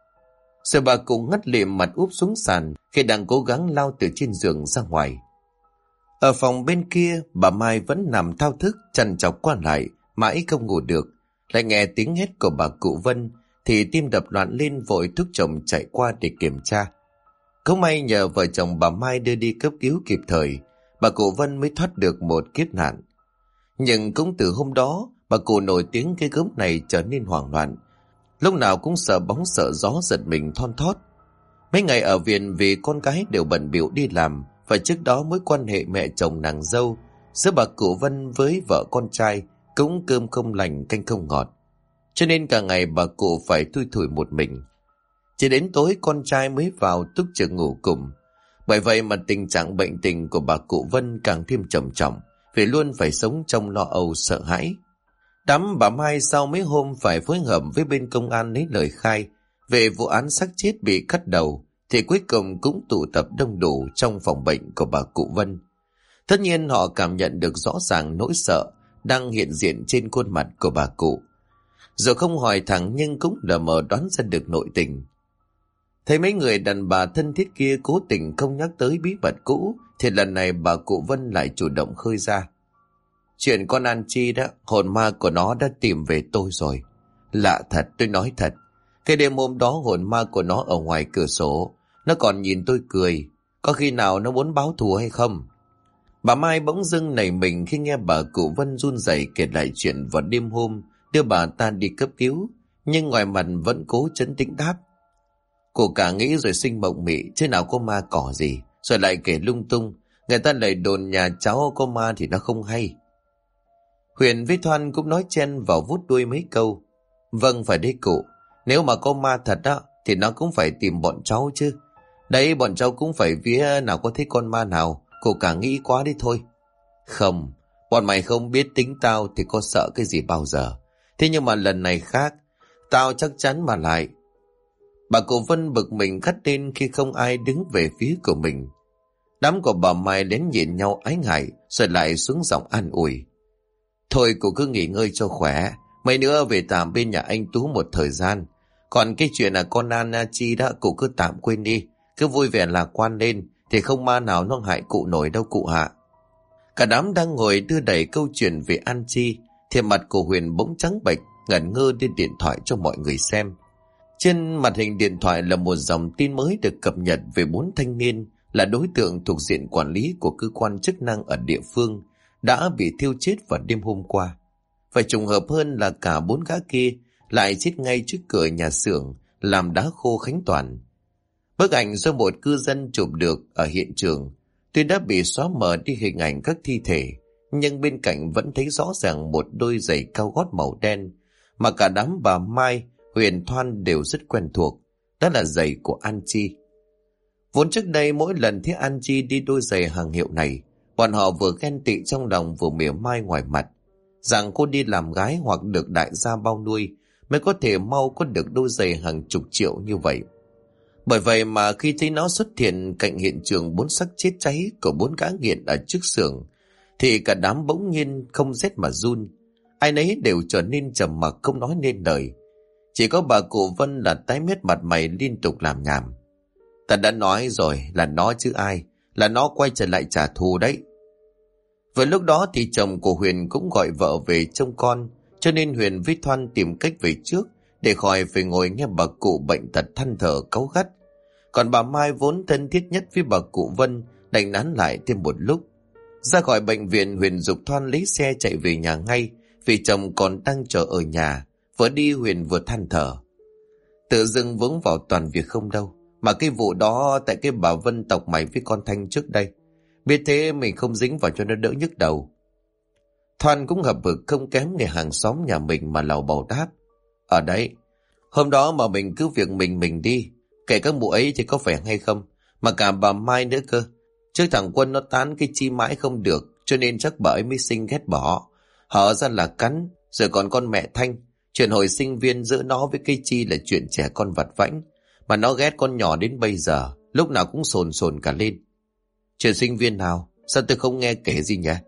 Rồi bà cụ ngất lịm mặt úp xuống sàn khi đang cố gắng lao từ trên giường ra ngoài. Ở phòng bên kia, bà Mai vẫn nằm thao thức trằn trọc qua lại, mãi không ngủ được. Lại nghe tiếng hét của bà cụ Vân thì tim đập loạn lên, vội thúc chồng chạy qua để kiểm tra. Không may nhờ vợ chồng bà Mai đưa đi cấp cứu kịp thời, bà cụ Vân mới thoát được một kiếp nạn. Nhưng cũng từ hôm đó, bà cụ nổi tiếng cái gớm này trở nên hoảng loạn, lúc nào cũng sợ bóng sợ gió, giật mình thon thót. Mấy ngày ở viện vì con cái đều bận bịu đi làm, và trước đó mối quan hệ mẹ chồng nàng dâu giữa bà cụ Vân với vợ con trai cũng cơm không lành canh không ngọt, cho nên cả ngày bà cụ phải thui thủi một mình. Chỉ đến tối con trai mới vào túc trực ngủ cùng. Bởi vậy mà tình trạng bệnh tình của bà cụ Vân càng thêm trầm trọng, vì luôn phải sống trong lo âu sợ hãi. Đám bà Mai sau mấy hôm phải phối hợp với bên công an lấy lời khai về vụ án xác chết bị cắt đầu, thì cuối cùng cũng tụ tập đông đủ trong phòng bệnh của bà cụ Vân. Tất nhiên họ cảm nhận được rõ ràng nỗi sợ đang hiện diện trên khuôn mặt của bà cụ. Dù không hỏi thẳng nhưng cũng lờ mờ đoán ra được nội tình. Thấy mấy người đàn bà thân thiết kia cố tình không nhắc tới bí mật cũ, thì lần này bà cụ Vân lại chủ động khơi ra. Chuyện con An Chi đó, hồn ma của nó đã tìm về tôi rồi. Lạ thật, tôi nói thật. Cái đêm hôm đó hồn ma của nó ở ngoài cửa sổ, nó còn nhìn tôi cười. Có khi nào nó muốn báo thù hay không? Bà Mai bỗng dưng nảy mình khi nghe bà cụ Vân run rẩy kể lại chuyện vào đêm hôm đưa bà ta đi cấp cứu, nhưng ngoài mặt vẫn cố trấn tĩnh đáp. Cô cả nghĩ rồi sinh mộng mị, chứ nào có ma cỏ gì. Rồi lại kể lung tung, người ta lại đồn nhà cháu có ma thì nó không hay. Huyền với Thoan cũng nói chen vào vút đuôi mấy câu. Vâng, phải đấy cụ. Nếu mà có ma thật đó thì nó cũng phải tìm bọn cháu chứ. Đấy, bọn cháu cũng phải vía nào có thấy con ma nào. Cô cả nghĩ quá đi thôi. Không, bọn mày không biết tính tao thì có sợ cái gì bao giờ. Thế nhưng mà lần này khác, tao chắc chắn mà lại. Bà cụ Vân bực mình gắt lên khi không ai đứng về phía của mình. Đám của bà Mai đến nhìn nhau ái ngại, rồi lại xuống giọng an ủi. Thôi cụ cứ nghỉ ngơi cho khỏe, mấy nữa về tạm bên nhà anh Tú một thời gian. Còn cái chuyện là con An Chi đó cụ cứ tạm quên đi, cứ vui vẻ lạc quan lên, thì không ma nào nó hại cụ nổi đâu cụ hạ. Cả đám đang ngồi đưa đẩy câu chuyện về An Chi, thì mặt của Huyền bỗng trắng bệch, ngẩn ngơ đưa điện thoại cho mọi người xem. Trên màn hình điện thoại là một dòng tin mới được cập nhật về 4 thanh niên là đối tượng thuộc diện quản lý của cơ quan chức năng ở địa phương đã bị thiêu chết vào đêm hôm qua. Phải trùng hợp hơn là cả 4 gã kia lại chết ngay trước cửa nhà xưởng làm đá khô Khánh Toàn. Bức ảnh do một cư dân chụp được ở hiện trường tuy đã bị xóa mờ đi hình ảnh các thi thể, nhưng bên cạnh vẫn thấy rõ ràng một đôi giày cao gót màu đen mà cả đám bà Mai, Huyền, Thoan đều rất quen thuộc. Đó là giày của An Chi. Vốn trước đây mỗi lần thấy An Chi đi đôi giày hàng hiệu này, bọn họ vừa ghen tị trong lòng vừa mỉa mai ngoài mặt, rằng cô đi làm gái hoặc được đại gia bao nuôi mới có thể mau có được đôi giày hàng chục triệu như vậy. Bởi vậy mà khi thấy nó xuất hiện cạnh hiện trường 4 xác chết cháy của 4 gã nghiện ở trước xưởng, thì cả đám bỗng nhiên không rét mà run. Ai nấy đều trở nên trầm mặc không nói nên lời. Chỉ có bà cụ Vân là tái mét mặt mày liên tục làm nhảm. Ta đã nói rồi, là nó chứ ai, là nó quay trở lại trả thù đấy. Vừa lúc đó thì chồng của Huyền cũng gọi vợ về trông con, cho nên Huyền với Thoan tìm cách về trước để khỏi phải ngồi nghe bà cụ bệnh tật than thở cáu gắt. Còn bà Mai vốn thân thiết nhất với bà cụ Vân đành nán lại thêm một lúc. Ra khỏi bệnh viện, Huyền giục Thoan lấy xe chạy về nhà ngay, vì chồng còn đang chờ ở nhà. Vừa đi Huyền vừa than thở. Tự dưng vướng vào toàn việc không đâu, mà cái vụ đó tại cái bà Vân tọc mày với con Thanh trước đây. Biết thế mình không dính vào cho nó đỡ nhức đầu. Thoan cũng hậm hực không kém người hàng xóm nhà mình mà lầu bầu đáp. Ở đấy, hôm đó mà mình cứ việc mình đi, kể các mụ ấy thì có phải hay không, mà cả bà Mai nữa cơ. Trước thằng Quân nó tán cái chi mãi không được, cho nên chắc bà ấy mới sinh ghét bỏ. Hở ra là cắn, rồi còn con mẹ Thanh. Chuyện hồi sinh viên giữa nó với cây chi là chuyện trẻ con vặt vãnh, mà nó ghét con nhỏ đến bây giờ, lúc nào cũng sồn sồn cả lên. Chuyện sinh viên nào? Sao tôi không nghe kể gì nhỉ?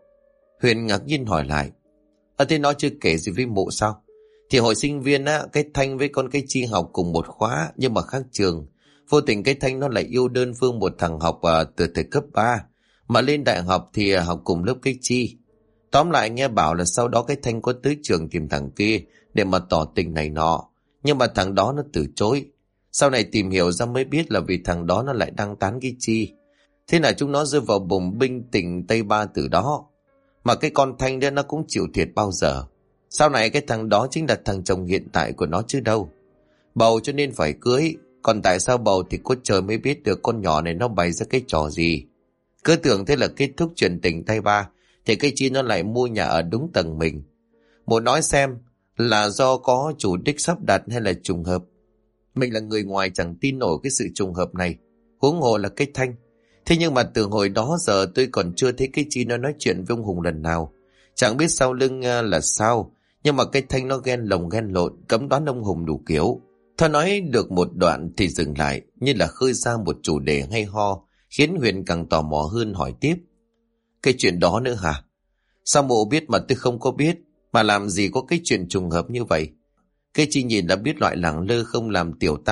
Huyền ngạc nhiên hỏi lại. Thế nó chưa kể gì với mụ sao? Thì hồi sinh viên á, cái Thanh với con cái Chi học cùng một khóa nhưng mà khác trường. Vô tình cái Thanh nó lại yêu đơn phương một thằng học từ thời cấp 3, mà lên đại học thì học cùng lớp cái Chi. Tóm lại nghe bảo là sau đó cái Thanh có tới trường tìm thằng kia để mà tỏ tình này nọ, nhưng mà thằng đó nó từ chối. Sau này tìm hiểu ra mới biết là vì thằng đó nó lại đang tán cái Chi. Thế là chúng nó rơi vào bùng binh tình Tây Ba từ đó. Mà cái con Thanh đó nó cũng chịu thiệt bao giờ. Sau này cái thằng đó chính là thằng chồng hiện tại của nó chứ đâu. Bầu cho nên phải cưới. Còn tại sao bầu thì có trời mới biết được con nhỏ này nó bày ra cái trò gì. Cứ tưởng thế là kết thúc chuyện tình Tây Ba, thì cái Chi nó lại mua nhà ở đúng tầng mình. Một nói xem là do có chủ đích sắp đặt hay là trùng hợp. Mình là người ngoài chẳng tin nổi cái sự trùng hợp này, huống hồ là cái Thanh. Thế nhưng mà từ hồi đó giờ tôi còn chưa thấy cái Chi nó nói chuyện với ông Hùng lần nào. Chẳng biết sau lưng là sao, nhưng mà cái Thanh nó ghen lồng ghen lộn, cấm đoán ông Hùng đủ kiểu. Thôi nói được một đoạn thì dừng lại, như là khơi ra một chủ đề hay ho, khiến Huyền càng tò mò hơn hỏi tiếp. Cái chuyện đó nữa hả? Sao mụ biết mà tôi không có biết, mà làm gì có cái chuyện trùng hợp như vậy? Cái Chi nhìn đã biết loại lẳng lơ không làm tiểu tam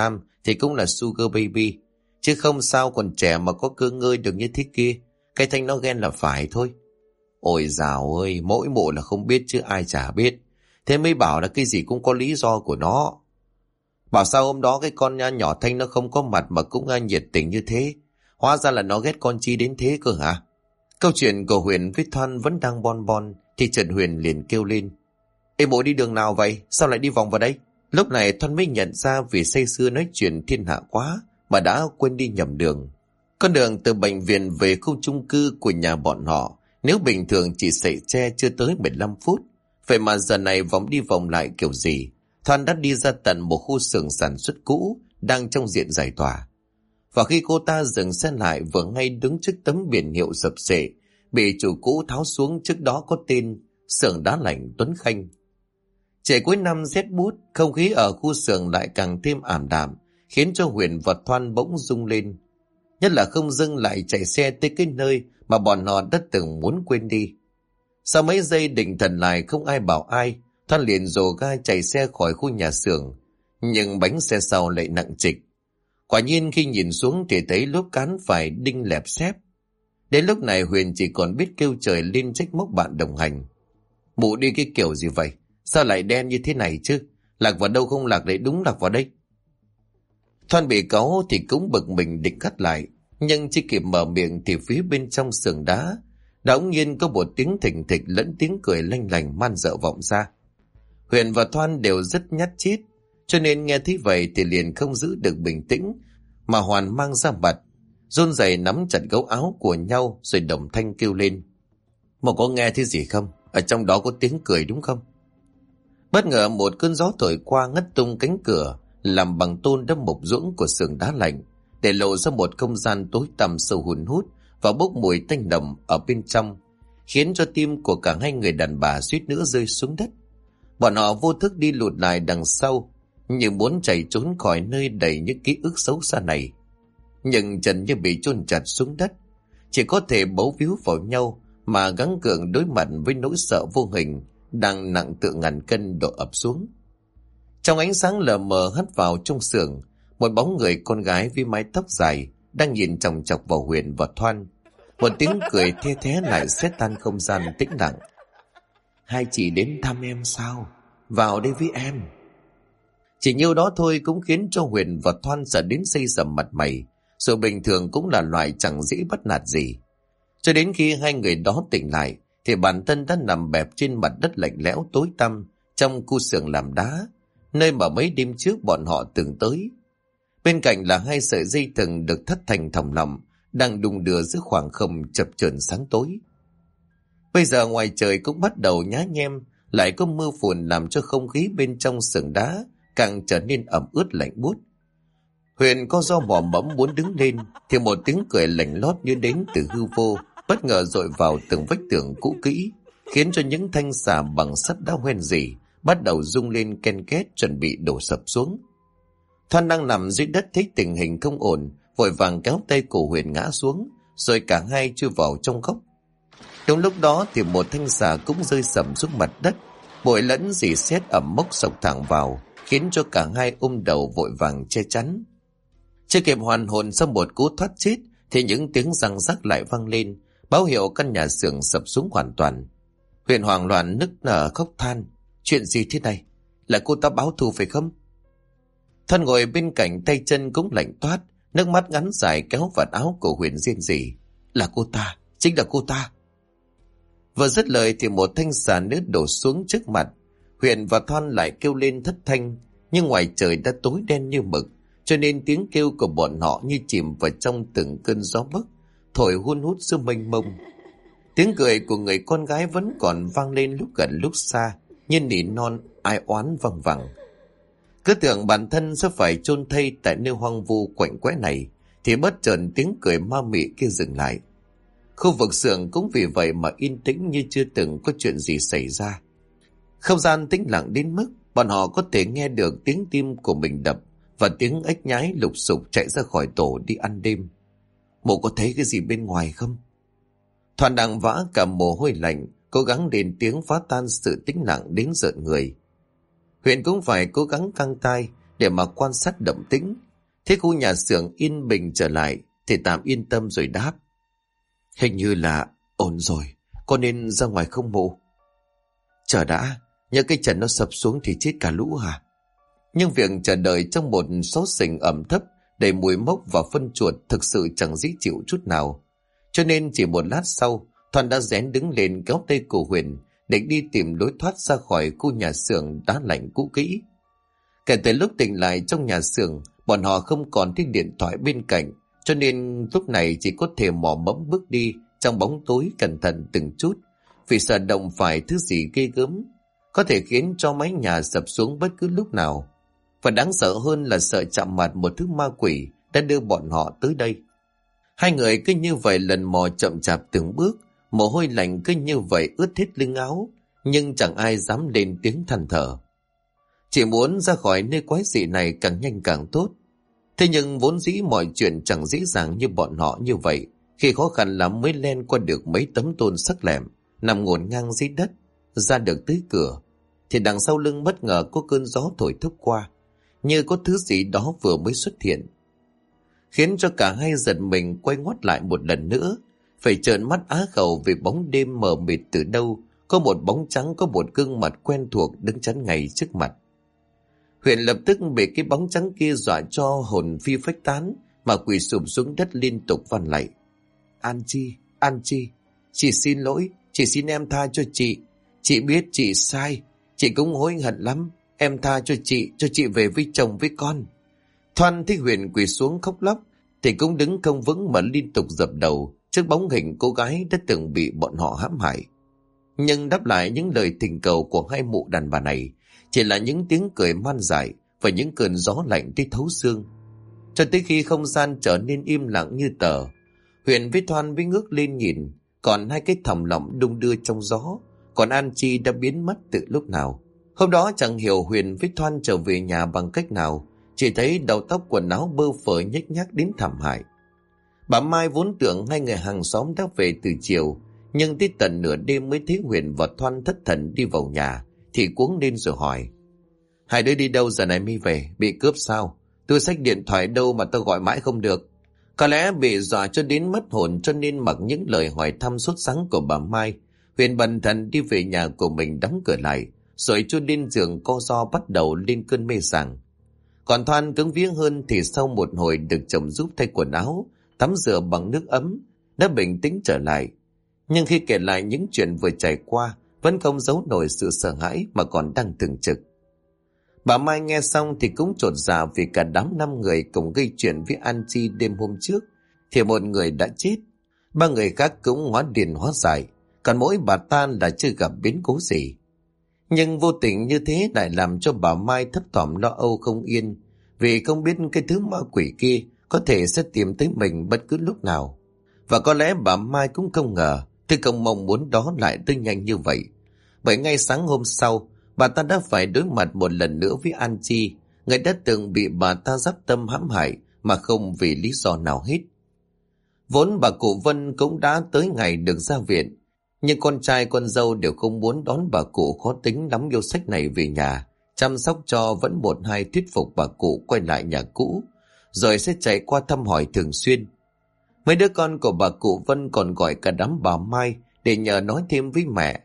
thì cũng là sugar baby. Chứ không sao còn trẻ mà có cơ ngơi được như thế kia. Cái Thanh nó ghen là phải thôi. Ôi dào ơi, mỗi mụ là không biết chứ ai chả biết. Thế mới bảo là cái gì cũng có lý do của nó. Bảo sao hôm đó cái con nhỏ Thanh nó không có mặt mà cũng nhiệt tình như thế. Hóa ra là nó ghét con Chi đến thế cơ hả? Câu chuyện của Huyền với Thoan vẫn đang bon bon thì Trần Huyền liền kêu lên. Ê bộ đi đường nào vậy? Sao lại đi vòng vào đây? Lúc này Thoan mới nhận ra vì say sưa nói chuyện thiên hạ quá mà đã quên đi nhầm đường. Con đường từ bệnh viện về khu chung cư của nhà bọn họ nếu bình thường chỉ sẩy tre chưa tới 15 phút. Vậy mà giờ này vòng đi vòng lại kiểu gì? Thoan đã đi ra tận một khu xưởng sản xuất cũ đang trong diện giải tỏa. Và khi cô ta dừng xe lại vừa ngay đứng trước tấm biển hiệu sập xệ bị chủ cũ tháo xuống, trước đó có tên xưởng đá lạnh Tuấn Khanh. Trời cuối năm rét buốt, không khí ở khu xưởng lại càng thêm ảm đạm, khiến cho Huyền và Thoan bỗng rung lên. Nhất là không dưng lại chạy xe tới cái nơi mà bọn họ đã từng muốn quên đi. Sau mấy giây định thần lại không ai bảo ai, Thoan liền rồ ga chạy xe khỏi khu nhà xưởng, nhưng bánh xe sau lại nặng trịch. Quả nhiên khi nhìn xuống thì thấy lốp cán phải đinh lẹp xép. Đến lúc này Huyền chỉ còn biết kêu trời lên trách móc bạn đồng hành. Mụ đi cái kiểu gì vậy? Sao lại đen như thế này chứ? Lạc vào đâu không lạc, đấy đúng lạc vào đây. Thoan bị cáu thì cũng bực mình định cắt lại, nhưng chỉ kịp mở miệng thì phía bên trong xưởng đá bỗng nhiên có một tiếng thình thịch lẫn tiếng cười lanh lành man dợ vọng ra. Huyền và Thoan đều rất nhát chít, cho nên nghe thấy vậy thì liền không giữ được bình tĩnh mà hoàn mang ra mặt, run rẩy nắm chặt gấu áo của nhau rồi đồng thanh kêu lên. Mà có nghe thấy gì không? Ở trong đó có tiếng cười đúng không? Bất ngờ một cơn gió thổi qua ngất tung cánh cửa làm bằng tôn đâm mộc ruỗng của xưởng đá lạnh, để lộ ra một không gian tối tăm sâu hun hút và bốc mùi tanh nồng ở bên trong, khiến cho tim của cả hai người đàn bà suýt nữa rơi xuống đất. Bọn họ vô thức đi lùi lại đằng sau, như muốn chạy trốn khỏi nơi đầy những ký ức xấu xa này. Nhưng chân như bị chôn chặt xuống đất, chỉ có thể bấu víu vào nhau mà gắng gượng đối mặt với nỗi sợ vô hình đang nặng tựa ngàn cân đổ ập xuống. Trong ánh sáng lờ mờ hắt vào trong xưởng, một bóng người con gái với mái tóc dài đang nhìn chòng chọc vào Huyền và Thoan. Một tiếng cười the thé lại xé tan không gian tĩnh lặng. Hai chị đến thăm em sao? Vào đây với em. Chỉ nhiêu đó thôi cũng khiến cho Huyền và Thoan sợ đến xây sầm mặt mày. Sự bình thường cũng là loại chẳng dễ bắt nạt gì. Cho đến khi hai người đó tỉnh lại thì bản thân đã nằm bẹp trên mặt đất lạnh lẽo tối tăm trong khu xưởng làm đá, nơi mà mấy đêm trước bọn họ từng tới. Bên cạnh là hai sợi dây thừng được thắt thành thòng lọng đang đung đưa giữa khoảng không chập chờn sáng tối. Bây giờ ngoài trời cũng bắt đầu nhá nhem, lại có mưa phùn làm cho không khí bên trong xưởng đá càng trở nên ẩm ướt lạnh buốt. Huyền có do mò mẫm muốn đứng lên thì một tiếng cười lạnh lót như đến từ hư vô bất ngờ dội vào từng vách tường cũ kỹ, khiến cho những thanh xà bằng sắt đã hoen rỉ bắt đầu rung lên ken két chuẩn bị đổ sập xuống. Thoan đang nằm dưới đất thấy tình hình không ổn, vội vàng kéo tay của Huyền ngã xuống, rồi cả hai chui vào trong góc. Trong lúc đó thì một thanh xà cũng rơi sầm xuống mặt đất, bụi lẫn rỉ sét ẩm mốc sộc thẳng vào, khiến cho cả hai ôm đầu vội vàng che chắn. Chưa kịp hoàn hồn sau một cú thoát chết thì những tiếng răng rắc lại vang lên, báo hiệu căn nhà xưởng sập xuống hoàn toàn. Huyền hoảng loạn nức nở khóc than. Chuyện gì thế này? Là cô ta báo thù phải không? Thân ngồi bên cạnh tay chân cũng lạnh toát, nước mắt ngắn dài kéo vạt áo của Huyền rên rỉ. Là cô ta, chính là cô ta. Vừa dứt lời thì một thanh xà nước đổ xuống trước mặt. Huyền và Thoan lại kêu lên thất thanh, nhưng ngoài trời đã tối đen như mực, cho nên tiếng kêu của bọn họ như chìm vào trong từng cơn gió bấc thổi hun hút giữa mênh mông. Tiếng cười của người con gái vẫn còn vang lên lúc gần lúc xa, như nỉ non ai oán văng vẳng. Cứ tưởng bản thân sẽ phải chôn thây tại nơi hoang vu quạnh quẽ này, thì bất chợt tiếng cười ma mị kia dừng lại. Khu vực xưởng cũng vì vậy mà yên tĩnh như chưa từng có chuyện gì xảy ra. Không gian tĩnh lặng đến mức bọn họ có thể nghe được tiếng tim của mình đập và tiếng ếch nhái lục sục chạy ra khỏi tổ đi ăn đêm. Mụ có thấy cái gì bên ngoài không? Thoàn đang vã cả mồ hôi lạnh, cố gắng lên tiếng phá tan sự tĩnh lặng đến rợn người. Huyền cũng phải cố gắng căng tai để mà quan sát động tĩnh. Thế khu nhà xưởng yên bình trở lại thì tạm yên tâm rồi đáp: Hình như là ổn rồi, con nên ra ngoài không mụ? Chờ đã, nhớ cái trần nó sập xuống thì chết cả lũ hả? Nhưng việc chờ đợi trong một xó xỉnh ẩm thấp đầy mùi mốc và phân chuột thực sự chẳng dễ chịu chút nào. Cho nên chỉ một lát sau, Thoan đã rén đứng lên kéo tay của Huyền định đi tìm lối thoát ra khỏi khu nhà xưởng đá lạnh cũ kỹ. Kể từ lúc tỉnh lại trong nhà xưởng, bọn họ không còn thiết điện thoại bên cạnh, cho nên lúc này chỉ có thể mò mẫm bước đi trong bóng tối cẩn thận từng chút, vì sợ động phải thứ gì ghê gớm, có thể khiến cho mái nhà sập xuống bất cứ lúc nào. Và đáng sợ hơn là sợ chạm mặt một thứ ma quỷ đã đưa bọn họ tới đây. Hai người cứ như vậy lần mò chậm chạp từng bước, mồ hôi lạnh cứ như vậy ướt hết lưng áo, nhưng chẳng ai dám lên tiếng than thở. Chỉ muốn ra khỏi nơi quái dị này càng nhanh càng tốt. Thế nhưng vốn dĩ mọi chuyện chẳng dễ dàng như bọn họ như vậy, khi khó khăn lắm mới len qua được mấy tấm tôn sắc lẹm nằm ngổn ngang dưới đất, ra được tới cửa, thì đằng sau lưng bất ngờ có cơn gió thổi thốc qua, như có thứ gì đó vừa mới xuất hiện, khiến cho cả hai giật mình quay ngoắt lại một lần nữa, phải trợn mắt á khẩu vì bóng đêm mờ mịt từ đâu có một bóng trắng, có một gương mặt quen thuộc đứng chắn ngay trước mặt. Huyền lập tức bị cái bóng trắng kia dọa cho hồn phi phách tán, mà quỳ sụp xuống đất liên tục van lạy: An Chi, chị xin lỗi, chị xin em tha cho chị biết chị sai, chị cũng hối hận lắm, em tha cho chị về với chồng với con. Thoan thấy Huyền quỳ xuống khóc lóc thì cũng đứng không vững mà liên tục dập đầu trước bóng hình cô gái đã từng bị bọn họ hãm hại. Nhưng đáp lại những lời thỉnh cầu của hai mụ đàn bà này chỉ là những tiếng cười man dại và những cơn gió lạnh tới thấu xương. Cho tới khi không gian trở nên im lặng như tờ, Huyền với Thoan mới ngước lên nhìn, còn hai cái thòng lọng đung đưa trong gió, còn An Chi đã biến mất từ lúc nào. Hôm đó chẳng hiểu Huyền với Thoan trở về nhà bằng cách nào, chỉ thấy đầu tóc quần áo bơ phờ nhếch nhác đến thảm hại. Bà Mai vốn tưởng hai người hàng xóm đã về từ chiều, nhưng tới tận nửa đêm mới thấy Huyền và Thoan thất thần đi vào nhà, thì cuống lên rồi hỏi: Hai đứa đi đâu giờ này mới về, bị cướp sao? Tôi xách điện thoại đâu mà tôi gọi mãi không được. Có lẽ bị dọa cho đến mất hồn, cho nên mặc những lời hỏi thăm sốt sắng của bà Mai, Huyền bần thần đi về nhà của mình đóng cửa lại, rồi chui lên giường co ro bắt đầu lên cơn mê sảng. Còn Thoan cứng vía hơn thì sau một hồi được chồng giúp thay quần áo, tắm rửa bằng nước ấm, đã bình tĩnh trở lại. Nhưng khi kể lại những chuyện vừa trải qua, vẫn không giấu nổi sự sợ hãi mà còn đang thường trực. Bà Mai nghe xong thì cũng chột dạ, vì cả đám 5 người cùng gây chuyện với An Chi đêm hôm trước thì một người đã chết, 3 người khác cũng hóa điên hóa dại, còn mỗi bà ta là chưa gặp biến cố gì. Nhưng vô tình như thế lại làm cho bà Mai thấp thỏm lo âu không yên, vì không biết cái thứ ma quỷ kia có thể sẽ tìm tới mình bất cứ lúc nào. Và có lẽ bà Mai cũng không ngờ thứ không mong muốn đó lại tới nhanh như vậy, bởi ngay sáng hôm sau bà ta đã phải đối mặt một lần nữa với An Chi, người đã từng bị bà ta giáp tâm hãm hại mà không vì lý do nào hết. Vốn bà cụ Vân cũng đã tới ngày được ra viện, nhưng con trai con dâu đều không muốn đón bà cụ khó tính lắm yêu sách này về nhà chăm sóc cho, vẫn một hai thuyết phục bà cụ quay lại nhà cũ, rồi sẽ chạy qua thăm hỏi thường xuyên. Mấy đứa con của bà cụ Vân còn gọi cả đám bà Mai để nhờ nói thêm với mẹ,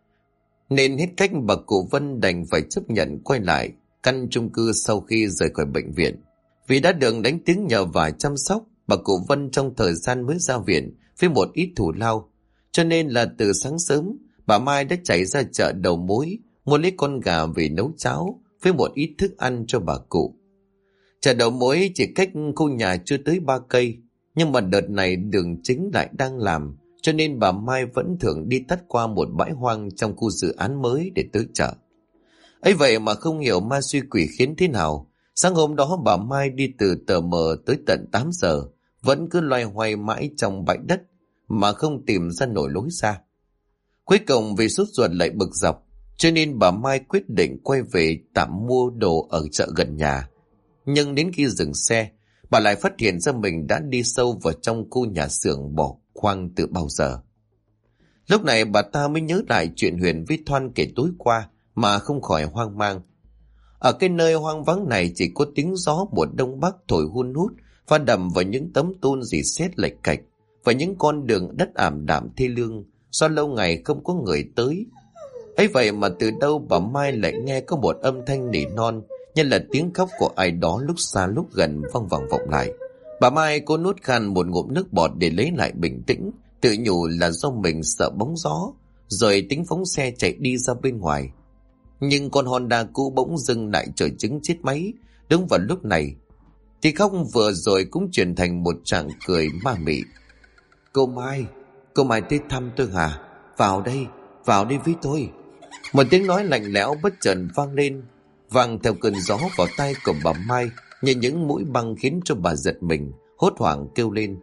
nên hết cách bà cụ Vân đành phải chấp nhận quay lại căn chung cư sau khi rời khỏi bệnh viện. Vì đã được đánh tiếng nhờ và chăm sóc, bà cụ Vân trong thời gian mới ra viện với một ít thù lao, cho nên là từ sáng sớm bà Mai đã chạy ra chợ đầu mối mua lấy con gà về nấu cháo với một ít thức ăn cho bà cụ. Chợ đầu mối chỉ cách khu nhà chưa tới 3 cây, nhưng mà đợt này đường chính lại đang làm, cho nên bà Mai vẫn thường đi tắt qua một bãi hoang trong khu dự án mới để tới chợ. Ấy vậy mà không hiểu ma suy quỷ khiến thế nào, sáng hôm đó bà Mai đi từ tờ mờ tới tận 8 giờ, vẫn cứ loay hoay mãi trong bãi đất mà không tìm ra nổi lối ra. Cuối cùng vì sốt ruột lại bực dọc, cho nên bà Mai quyết định quay về tạm mua đồ ở chợ gần nhà. Nhưng đến khi dừng xe, bà lại phát hiện ra mình đã đi sâu vào trong khu nhà xưởng bỏ hoang từ bao giờ. Lúc này bà ta mới nhớ lại chuyện Huyền với Thoan kể tối qua mà không khỏi hoang mang. Ở cái nơi hoang vắng này chỉ có tiếng gió mùa đông bắc thổi hun hút, pha đầm vào những tấm tôn rỉ sét lệch cạch và những con đường đất ảm đạm thê lương do lâu ngày không có người tới. Ấy vậy mà từ đâu bà Mai lại nghe có một âm thanh nỉ non, như là tiếng khóc của ai đó lúc xa lúc gần vang vẳng vọng lại. Bà Mai cố nuốt khan một ngụm nước bọt để lấy lại bình tĩnh, tự nhủ là do mình sợ bóng gió, rồi tính phóng xe chạy đi ra bên ngoài. Nhưng con Honda cũ bỗng dưng lại trở chứng chết máy. Đúng vào lúc này thì khóc vừa rồi cũng chuyển thành một tràng cười ma mị. Cô Mai tới thăm tôi hả? Vào đây với tôi. Một tiếng nói lạnh lẽo bất chợt vang lên, vang theo cơn gió vào tai của bà Mai như những mũi băng, khiến cho bà giật mình, hốt hoảng kêu lên: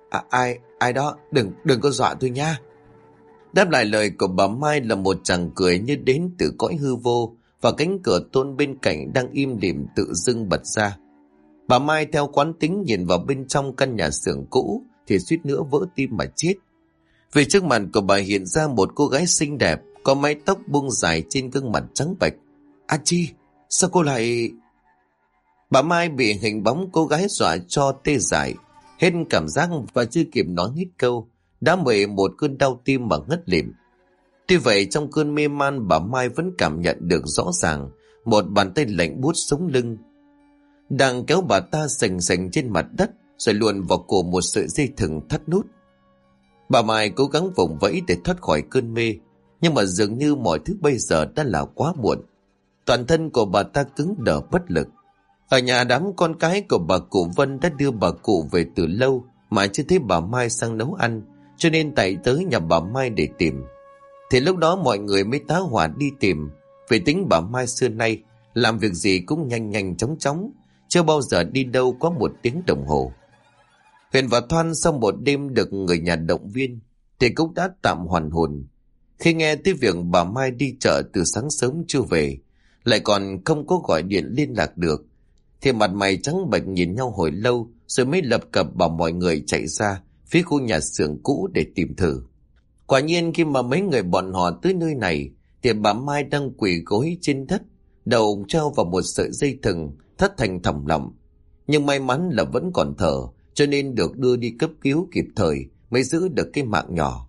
Ai đó, đừng có dọa tôi nha. Đáp lại lời của bà Mai là một tràng cười như đến từ cõi hư vô, và cánh cửa tôn bên cạnh đang im lìm tự dưng bật ra. Bà Mai theo quán tính nhìn vào bên trong căn nhà xưởng cũ thì suýt nữa vỡ tim mà chết. Vì trước mặt của bà hiện ra một cô gái xinh đẹp, có mái tóc buông dài trên gương mặt trắng bệch. Chi, sao cô lại... Bà Mai bị hình bóng cô gái dọa cho tê dại, hết cảm giác và chưa kịp nói hết câu đã bị một cơn đau tim mà ngất lịm. Tuy vậy trong cơn mê man, bà Mai vẫn cảm nhận được rõ ràng một bàn tay lạnh buốt sống lưng đang kéo bà ta sành sành trên mặt đất, rồi luồn vào cổ một sợi dây thừng thắt nút. Bà Mai cố gắng vùng vẫy để thoát khỏi cơn mê, nhưng mà dường như mọi thứ bây giờ đã là quá muộn. Toàn thân của bà ta cứng đờ bất lực. Ở nhà, đám con cái của bà cụ Vân đã đưa bà cụ về từ lâu mà chưa thấy bà Mai sang nấu ăn, cho nên tại tới nhà bà Mai để tìm. Thì lúc đó mọi người mới tá hỏa đi tìm, vì tính bà Mai xưa nay làm việc gì cũng nhanh nhanh chóng chóng, chưa bao giờ đi đâu có một tiếng đồng hồ. Huyền và Thoan sau một đêm được người nhà động viên thì cũng đã tạm hoàn hồn. Khi nghe tới việc bà Mai đi chợ từ sáng sớm chưa về, lại còn không có gọi điện liên lạc được, thì mặt mày trắng bệch nhìn nhau hồi lâu, rồi mới lập cập bảo mọi người chạy ra phía khu nhà xưởng cũ để tìm thử. Quả nhiên khi mà mấy người bọn họ tới nơi này thì bà Mai đang quỳ gối trên đất, đầu treo vào một sợi dây thừng thất thành thòng lọng. Nhưng may mắn là vẫn còn thở, cho nên được đưa đi cấp cứu kịp thời mới giữ được cái mạng nhỏ.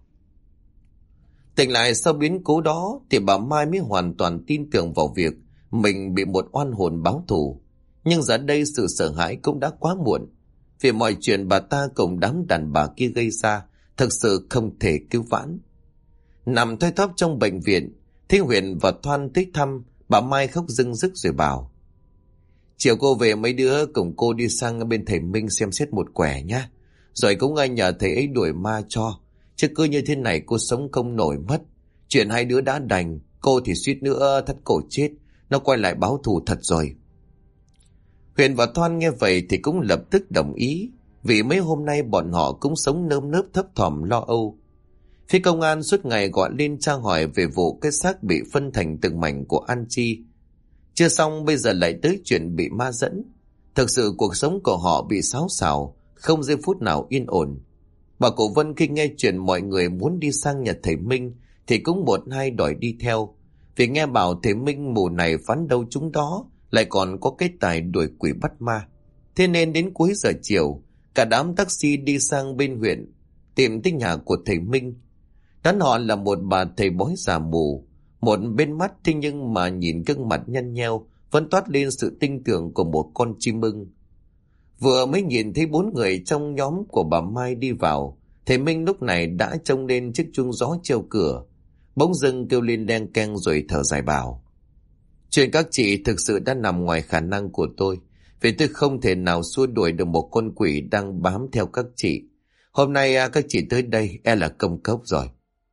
Tỉnh lại sau biến cố đó thì bà Mai mới hoàn toàn tin tưởng vào việc mình bị một oan hồn báo thù. Nhưng giờ đây sự sợ hãi cũng đã quá muộn, vì mọi chuyện bà ta cùng đám đàn bà kia gây ra thực sự không thể cứu vãn. Nằm thoi thóp trong bệnh viện, thấy Huyền và Thoan tới thăm, bà Mai khóc rưng rức rồi bảo: Chiều cô về mấy đứa cùng cô đi sang bên thầy Minh xem xét một quẻ nhá, rồi cũng nhờ thầy ấy đuổi ma cho, chứ cứ như thế này cô sống không nổi mất. Chuyện hai đứa đã đành, cô thì suýt nữa thắt cổ chết, nó quay lại báo thù thật rồi. Huyền và Thoan nghe vậy thì cũng lập tức đồng ý, vì mấy hôm nay bọn họ cũng sống nơm nớp thấp thỏm lo âu. Phía công an suốt ngày gọi lên tra hỏi về vụ cái xác bị phân thành từng mảnh của An Chi. Chưa xong bây giờ lại tới chuyện bị ma dẫn. Thực sự cuộc sống của họ bị xáo xào, không giây phút nào yên ổn. Bà cụ Vân khi nghe chuyện mọi người muốn đi sang nhà thầy Minh thì cũng một hai đòi đi theo, vì nghe bảo thầy Minh mùa này phán đâu chúng đó lại còn có cái tài đuổi quỷ bắt ma. Thế nên đến cuối giờ chiều, cả đám taxi đi sang bên huyện tìm tới nhà của thầy Minh. Đón họ là một bà thầy bói già mù, một bên mắt thế nhưng mà nhìn gương mặt nhăn nheo vẫn toát lên sự tinh tưởng của một con chim ưng. Vừa mới nhìn thấy 4 người trong nhóm của bà Mai đi vào, thầy Minh lúc này đã trông lên chiếc chuông gió treo cửa, bỗng dưng kêu lên đeng keng rồi thở dài bảo: Chuyện các chị thực sự đã nằm ngoài khả năng của tôi, vì tôi không thể nào xua đuổi được một con quỷ đang bám theo các chị. Hôm nay các chị tới đây là công cốc rồi.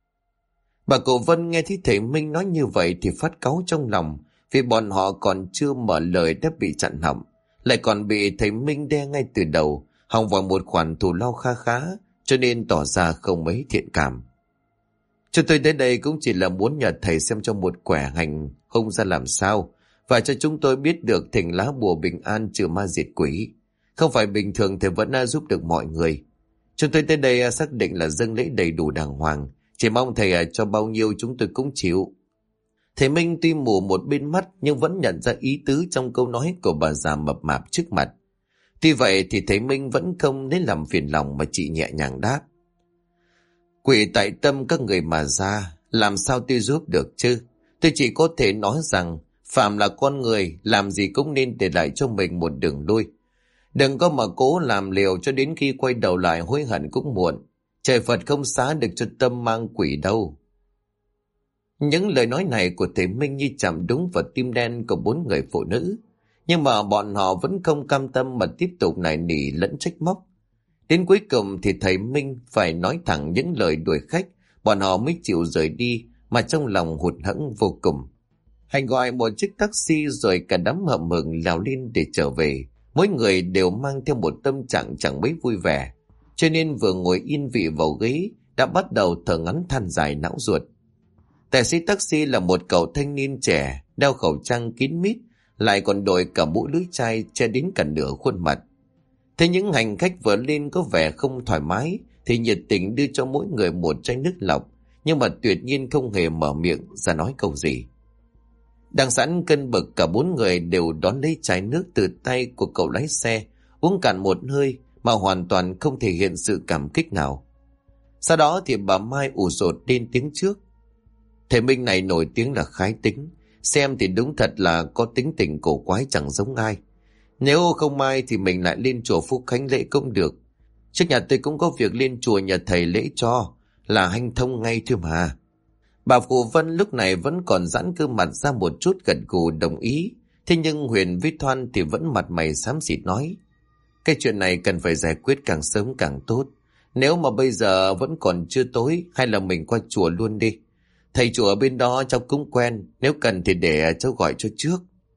Bà cụ Vân nghe thấy thầy Minh nói như vậy thì phát cáu trong lòng, vì bọn họ còn chưa mở lời đã bị chặn họng, lại còn bị thầy Minh đe ngay từ đầu, hòng vào một khoản thù lao kha khá, cho nên tỏ ra không mấy thiện cảm. Chúng tôi tới đây cũng chỉ là muốn nhờ thầy xem cho một quẻ hành hung ra làm sao, và cho chúng tôi biết được thỉnh lá bùa bình an trừ ma diệt quỷ. Không phải bình thường thầy vẫn giúp được mọi người. Chúng tôi tới đây xác định là dâng lễ đầy đủ đàng hoàng, chỉ mong thầy cho bao nhiêu chúng tôi cũng chịu. Thầy Minh tuy mù một bên mắt nhưng vẫn nhận ra ý tứ trong câu nói của bà già mập mạp trước mặt. Tuy vậy thì thầy Minh vẫn không lấy làm phiền lòng mà chị nhẹ nhàng đáp. Quỷ tại tâm các người mà ra, làm sao tôi giúp được chứ? Tôi chỉ có thể nói rằng phàm là con người, làm gì cũng nên để lại cho mình một đường lui. Đừng có mà cố làm liều cho đến khi quay đầu lại hối hận cũng muộn. Trời Phật không xá được cho tâm mang quỷ đâu. Những lời nói này của thầy Minh như chạm đúng vào tim đen của 4 người phụ nữ. Nhưng mà bọn họ vẫn không cam tâm mà tiếp tục nài nỉ lẫn trách móc. Đến cuối cùng thì thầy Minh phải nói thẳng những lời đuổi khách, bọn họ mới chịu rời đi mà trong lòng hụt hẫng vô cùng. Hành gọi một chiếc taxi rồi cả đám hậm hực leo lên để trở về. Mỗi người đều mang theo một tâm trạng chẳng mấy vui vẻ, cho nên vừa ngồi yên vị vào ghế đã bắt đầu thở ngắn than dài não ruột. Tài xế taxi là một cậu thanh niên trẻ, đeo khẩu trang kín mít, lại còn đội cả mũ lưới chai che đến cả nửa khuôn mặt. Thế những hành khách vừa lên có vẻ không thoải mái thì nhiệt tình đưa cho mỗi người một chai nước lọc, nhưng mà tuyệt nhiên không hề mở miệng ra nói câu gì. Đang sẵn cân bực, cả 4 người đều đón lấy chai nước từ tay của cậu lái xe, uống cạn một hơi mà hoàn toàn không thể hiện sự cảm kích nào. Sau đó thì bà Mai ủ rột lên tiếng trước. Thầy Minh này nổi tiếng là khái tính, xem thì đúng thật là có tính tình cổ quái chẳng giống ai. Nếu không mai thì mình lại lên chùa Phúc Khánh lễ cũng được. Trước nhà tôi cũng có việc lên chùa nhờ thầy lễ cho, là hanh thông ngay thôi mà. Bà Phù Vân lúc này vẫn còn giãn cơ mặt ra một chút gật gù đồng ý. Thế nhưng Huyền với Thoan thì vẫn mặt mày xám xịt nói. Cái chuyện này cần phải giải quyết càng sớm càng tốt. Nếu mà bây giờ vẫn còn chưa tối, hay là mình qua chùa luôn đi. Thầy chùa ở bên đó cháu cũng quen, nếu cần thì để cháu gọi cho trước.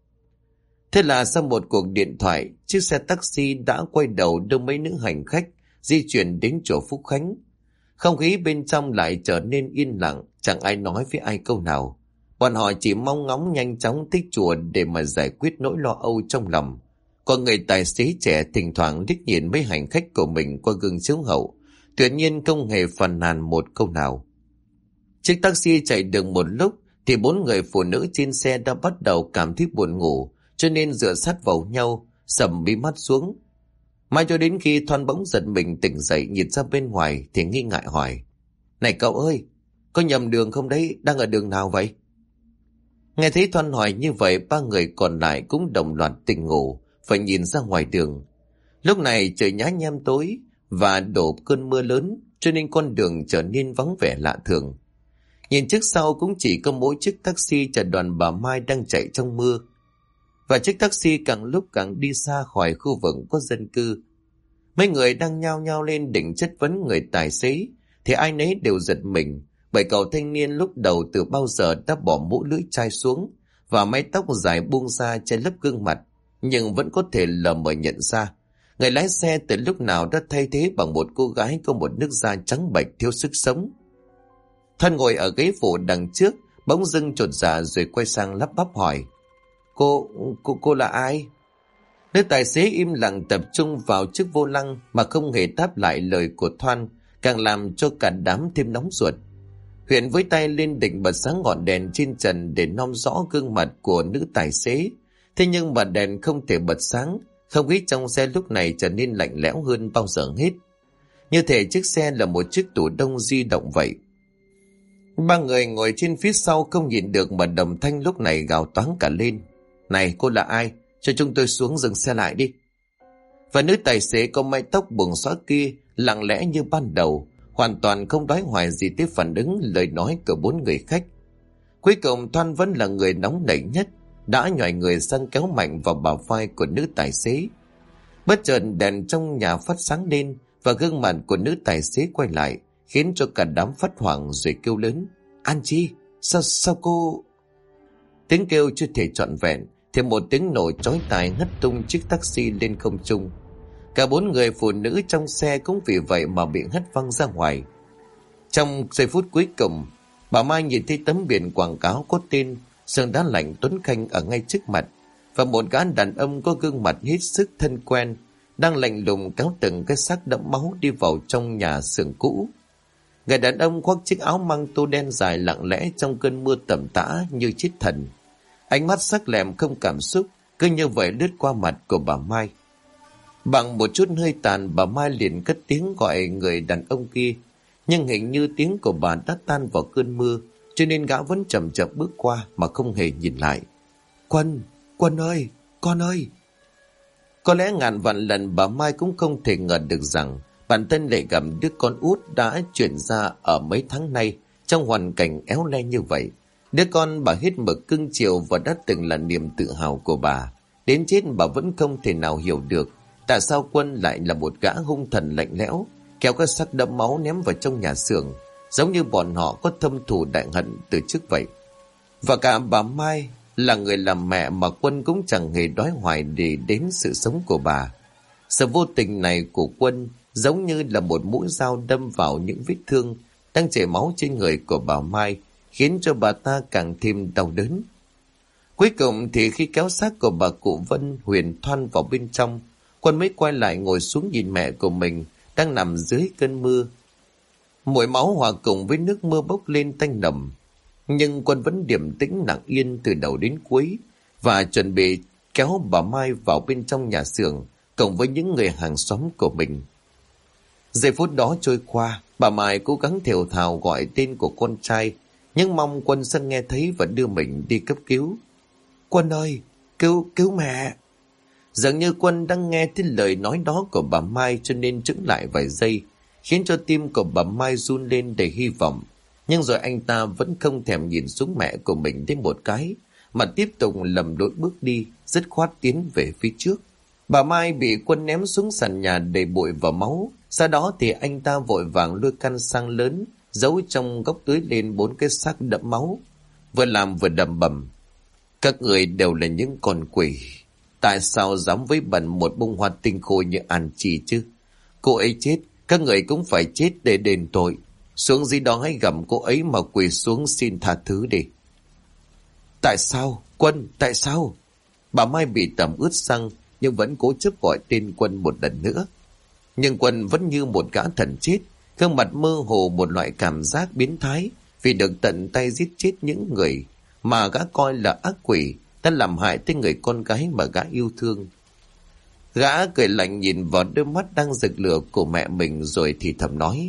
Thế là sau một cuộc điện thoại, chiếc xe taxi đã quay đầu đưa mấy nữ hành khách di chuyển đến chùa Phúc Khánh. Không khí bên trong lại trở nên yên lặng, chẳng ai nói với ai câu nào. Bọn họ chỉ mong ngóng nhanh chóng tới chùa để mà giải quyết nỗi lo âu trong lòng. Còn người tài xế trẻ thỉnh thoảng liếc nhìn mấy hành khách của mình qua gương chiếu hậu, tuyệt nhiên không hề phàn nàn một câu nào. Chiếc taxi chạy được một lúc thì 4 người phụ nữ trên xe đã bắt đầu cảm thấy buồn ngủ, cho nên dựa sát vào nhau, sầm bí mắt xuống. Mãi cho đến khi Thoan bỗng giật mình tỉnh dậy nhìn ra bên ngoài thì nghi ngại hỏi. Này cậu ơi, có nhầm đường không đấy, đang ở đường nào vậy? Nghe thấy Thoan hỏi như vậy, 3 người còn lại cũng đồng loạt tỉnh ngủ, phải nhìn ra ngoài đường. Lúc này trời nhá nhem tối và đổ cơn mưa lớn, cho nên con đường trở nên vắng vẻ lạ thường. Nhìn trước sau cũng chỉ có mỗi chiếc taxi chở đoàn bà Mai đang chạy trong mưa. Và chiếc taxi càng lúc càng đi xa khỏi khu vực có dân cư. Mấy người đang nhao nhao lên định chất vấn người tài xế thì ai nấy đều giật mình, bởi cậu thanh niên lúc đầu từ bao giờ đã bỏ mũ lưỡi chai xuống và mái tóc dài buông ra che lấp gương mặt, nhưng vẫn có thể lờ mờ nhận ra người lái xe từ lúc nào đã thay thế bằng một cô gái có một nước da trắng bệch thiếu sức sống. Thân ngồi ở ghế phụ đằng trước bỗng dưng chột dạ rồi quay sang lắp bắp hỏi. Cô là ai? Nữ tài xế im lặng tập trung vào chiếc vô lăng mà không hề đáp lại lời của Thoan, càng làm cho cả đám thêm nóng ruột. Huyền với tay lên định bật sáng ngọn đèn trên trần để nom rõ gương mặt của nữ tài xế. Thế nhưng mà đèn không thể bật sáng, không khí trong xe lúc này trở nên lạnh lẽo hơn bao giờ hết. Như thể chiếc xe là một chiếc tủ đông di động vậy. 3 người ngồi trên phía sau không nhìn được mà đồng thanh lúc này gào toáng cả lên. Này, cô là ai? Cho chúng tôi xuống dừng xe lại đi. Và nữ tài xế có mái tóc buông xõa kia lặng lẽ như ban đầu, hoàn toàn không đoái hoài gì tới phản ứng lời nói của 4 người khách. Cuối cùng Thoan vẫn là người nóng nảy nhất, đã nhòi người sang kéo mạnh vào bả vai của nữ tài xế. Bất chợt đèn trong nhà phát sáng lên và gương mặt của nữ tài xế quay lại, khiến cho cả đám phát hoảng rồi kêu lớn. An Chi, sao cô... Tiếng kêu chưa thể trọn vẹn thì một tiếng nổ chói tai hất tung chiếc taxi lên không trung. Cả 4 người phụ nữ trong xe cũng vì vậy mà bị hất văng ra ngoài. Trong giây phút cuối cùng, bà Mai nhìn thấy tấm biển quảng cáo có tên Sườn Đá Lạnh Tuấn Khanh ở ngay trước mặt, và một gã đàn ông có gương mặt hết sức thân quen đang lạnh lùng kéo từng cái xác đẫm máu đi vào trong nhà xưởng cũ. Người đàn ông khoác chiếc áo măng tô đen dài lặng lẽ trong cơn mưa tầm tã như chết thần. Ánh mắt sắc lẹm không cảm xúc, cứ như vậy lướt qua mặt của bà Mai. Bằng một chút hơi tàn, bà Mai liền cất tiếng gọi người đàn ông kia. Nhưng hình như tiếng của bà đã tan vào cơn mưa, cho nên gã vẫn chậm chậm bước qua mà không hề nhìn lại. Quân ơi, con ơi! Có lẽ ngàn vạn lần bà Mai cũng không thể ngờ được rằng bản thân lại gặp đứa con út đã chuyển ra ở mấy tháng nay trong hoàn cảnh éo le như vậy. Đứa con bà hết mực cưng chiều và đã từng là niềm tự hào của bà. Đến chết bà vẫn không thể nào hiểu được tại sao Quân lại là một gã hung thần lạnh lẽo, kéo cái xác đẫm máu ném vào trong nhà xưởng, giống như bọn họ có thâm thù đại hận từ trước vậy. Và cả bà Mai là người làm mẹ mà Quân cũng chẳng hề đói hoài để đến sự sống của bà. Sự vô tình này của Quân giống như là một mũi dao đâm vào những vết thương đang chảy máu trên người của bà Mai, khiến cho bà ta càng thêm đau đớn. Cuối cùng thì khi kéo xác của bà cụ Vân Huyền thoăn vào bên trong, Quân mới quay lại ngồi xuống nhìn mẹ của mình đang nằm dưới cơn mưa. Mùi máu hòa cùng với nước mưa bốc lên tanh nồng. Nhưng Quân vẫn điềm tĩnh lặng yên từ đầu đến cuối và chuẩn bị kéo bà Mai vào bên trong nhà xưởng cộng với những người hàng xóm của mình. Giây phút đó trôi qua, bà Mai cố gắng thều thào gọi tên của con trai, nhưng mong Quân sẽ nghe thấy và đưa mình đi cấp cứu. Quân ơi, cứu mẹ! Dường như Quân đang nghe thấy lời nói đó của bà Mai cho nên chững lại vài giây, khiến cho tim của bà Mai run lên đầy hy vọng. Nhưng rồi anh ta vẫn không thèm nhìn xuống mẹ của mình thêm một cái, mà tiếp tục lầm lũi bước đi, dứt khoát tiến về phía trước. Bà Mai bị Quân ném xuống sàn nhà đầy bụi và máu. Sau đó thì anh ta vội vàng lôi căn xăng lớn, giấu trong góc tưới lên 4 cái xác đẫm máu, vừa làm vừa đầm bầm: các người đều là những con quỷ. Tại sao dám vấy bẩn một bông hoa tinh khôi như An Chi chứ? Cô ấy chết, các người cũng phải chết để đền tội. Xuống dưới đó hãy gặm cô ấy mà quỳ xuống xin tha thứ đi. Tại sao? Quân, tại sao? Bà Mai bị tẩm ướt xăng nhưng vẫn cố chấp gọi tên Quân một lần nữa. Nhưng Quân vẫn như một gã thần chết, gương mặt mơ hồ một loại cảm giác biến thái vì được tận tay giết chết những người mà gã coi là ác quỷ đã làm hại tới người con gái mà gã yêu thương. Gã cười lạnh nhìn vào đôi mắt đang rực lửa của mẹ mình rồi thì thầm nói: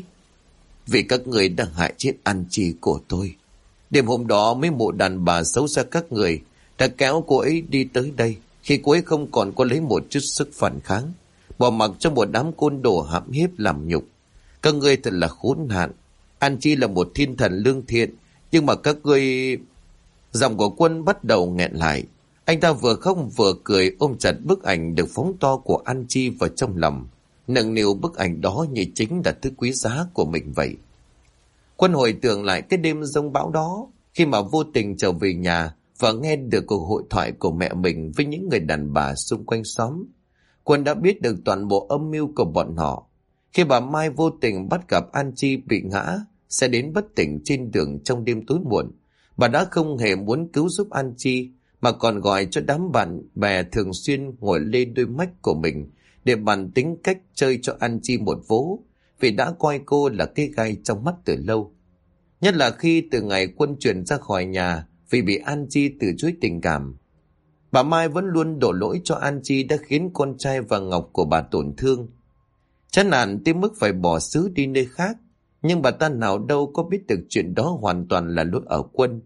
vì các người đang hại chết An Chi của tôi. Đêm hôm đó mấy mụ đàn bà xấu xa các người đã kéo cô ấy đi tới đây khi cô ấy không còn có lấy một chút sức phản kháng, bỏ mặc cho một đám côn đồ hãm hiếp làm nhục. Các ngươi thật là khốn nạn. An Chi là một thiên thần lương thiện, nhưng mà các ngươi... Giọng của Quân bắt đầu nghẹn lại. Anh ta vừa khóc vừa cười ôm chặt bức ảnh được phóng to của An Chi vào trong lòng, nâng niu bức ảnh đó như chính là thứ quý giá của mình vậy. Quân hồi tưởng lại cái đêm giông bão đó, khi mà vô tình trở về nhà và nghe được cuộc hội thoại của mẹ mình với những người đàn bà xung quanh xóm. Quân đã biết được toàn bộ âm mưu của bọn họ. Khi bà Mai vô tình bắt gặp An Chi bị ngã, sẽ đến bất tỉnh trên đường trong đêm tối muộn, bà đã không hề muốn cứu giúp An Chi, mà còn gọi cho đám bạn bè thường xuyên ngồi lên đôi mắt của mình để bàn tính cách chơi cho An Chi một vố, vì đã coi cô là cái gai trong mắt từ lâu. Nhất là khi từ ngày Quân chuyển ra khỏi nhà vì bị An Chi từ chối tình cảm. Bà Mai vẫn luôn đổ lỗi cho An Chi đã khiến con trai và Ngọc của bà tổn thương, chán nản tới mức phải bỏ xứ đi nơi khác. Nhưng bà ta nào đâu có biết được chuyện đó hoàn toàn là lỗi ở Quân.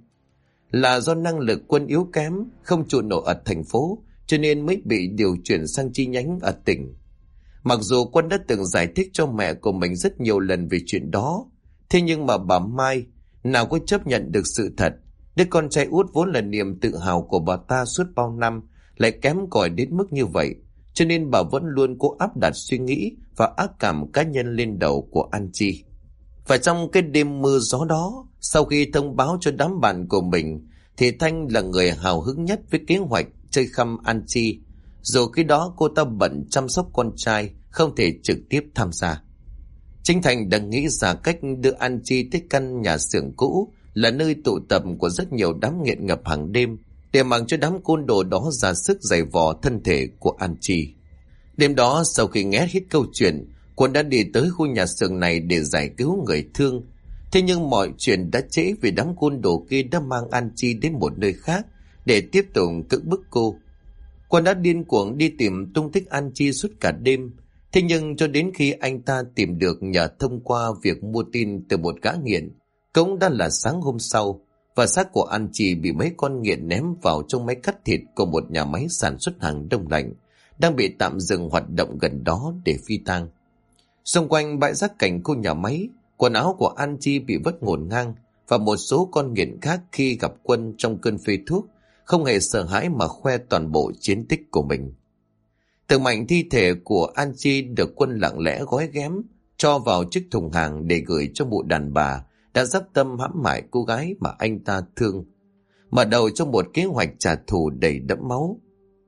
Là do năng lực Quân yếu kém, không trụ nổi ở thành phố, cho nên mới bị điều chuyển sang chi nhánh ở tỉnh. Mặc dù Quân đã từng giải thích cho mẹ của mình rất nhiều lần về chuyện đó, thế nhưng mà bà Mai nào có chấp nhận được sự thật. Đứa con trai út vốn là niềm tự hào của bà ta suốt bao năm lại kém cỏi đến mức như vậy, cho nên bà vẫn luôn cố áp đặt suy nghĩ và ác cảm cá nhân lên đầu của An Chi. Và trong cái đêm mưa gió đó, sau khi thông báo cho đám bạn của mình, thì Thanh là người hào hứng nhất với kế hoạch chơi khăm An Chi. Dù khi đó cô ta bận chăm sóc con trai, không thể trực tiếp tham gia. Chính Thành đã nghĩ ra cách đưa An Chi tới căn nhà xưởng cũ, là nơi tụ tập của rất nhiều đám nghiện ngập hàng đêm, để mặc cho đám côn đồ đó ra sức giày vò thân thể của An Chi. Đêm đó, sau khi nghe hết câu chuyện, Quân đã đi tới khu nhà xưởng này để giải cứu người thương. Thế nhưng mọi chuyện đã trễ vì đám côn đồ kia đã mang An Chi đến một nơi khác để tiếp tục cưỡng bức cô. Quân đã điên cuồng đi tìm tung tích An Chi suốt cả đêm. Thế nhưng cho đến khi anh ta tìm được nhờ thông qua việc mua tin từ một gã nghiện, cũng đã là sáng hôm sau, và xác của An Chi bị mấy con nghiện ném vào trong máy cắt thịt của một nhà máy sản xuất hàng đông lạnh đang bị tạm dừng hoạt động gần đó để phi tang. Xung quanh bãi rác cảnh khu nhà máy, quần áo của An Chi bị vứt ngổn ngang, và một số con nghiện khác khi gặp Quân trong cơn phê thuốc không hề sợ hãi mà khoe toàn bộ chiến tích của mình. Từng mảnh thi thể của An Chi được Quân lặng lẽ gói ghém, cho vào chiếc thùng hàng để gửi cho mụ đàn bà đã dắp tâm hãm hại cô gái mà anh ta thương, mở đầu cho một kế hoạch trả thù đầy đẫm máu.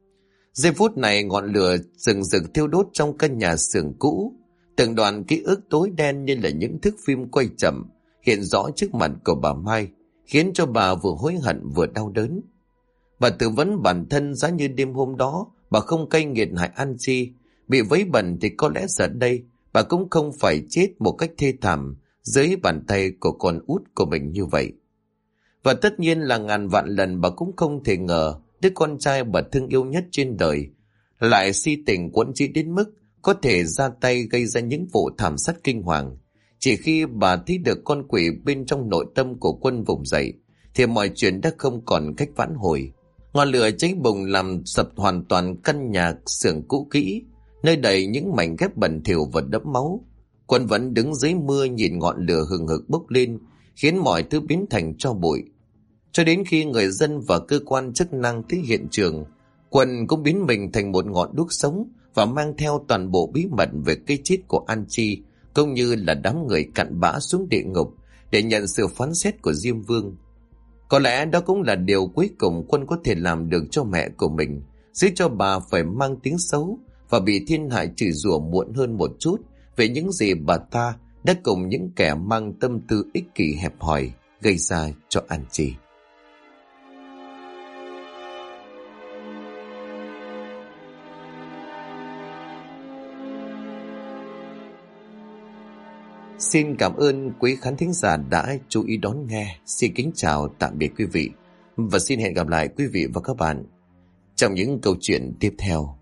Giây phút này ngọn lửa rừng rực thiêu đốt trong căn nhà xưởng cũ, từng đoạn ký ức tối đen như là những thước phim quay chậm hiện rõ trước mặt của bà Mai, khiến cho bà vừa hối hận vừa đau đớn. Bà tự vấn bản thân giá như đêm hôm đó bà không cay nghiệt hại An Chi, bị vấy bẩn thì có lẽ giờ đây bà cũng không phải chết một cách thê thảm dưới bàn tay của con út của mình như vậy. Và tất nhiên là ngàn vạn lần bà cũng không thể ngờ đứa con trai bà thương yêu nhất trên đời lại si tình quẫn trí đến mức có thể ra tay gây ra những vụ thảm sát kinh hoàng. Chỉ khi bà thấy được con quỷ bên trong nội tâm của Quân vùng dậy thì mọi chuyện đã không còn cách vãn hồi. Ngọn lửa cháy bùng làm sập hoàn toàn căn nhà xưởng cũ kỹ, nơi đầy những mảnh ghép bẩn thỉu và đẫm máu. Quân vẫn đứng dưới mưa nhìn ngọn lửa hừng hực bốc lên, khiến mọi thứ biến thành tro bụi. Cho đến khi người dân và cơ quan chức năng tới hiện trường, Quân cũng biến mình thành một ngọn đuốc sống và mang theo toàn bộ bí mật về cái chết của An Chi, cũng như là đám người cặn bã xuống địa ngục để nhận sự phán xét của Diêm Vương. Có lẽ đó cũng là điều cuối cùng Quân có thể làm được cho mẹ của mình, giữ cho bà phải mang tiếng xấu và bị thiên hạ chửi rủa muộn hơn một chút về những gì bà ta đã cùng những kẻ mang tâm tư ích kỷ hẹp hòi gây ra cho An Chi. Xin cảm ơn quý khán thính giả đã chú ý đón nghe. Xin kính chào tạm biệt quý vị và xin hẹn gặp lại quý vị và các bạn trong những câu chuyện tiếp theo.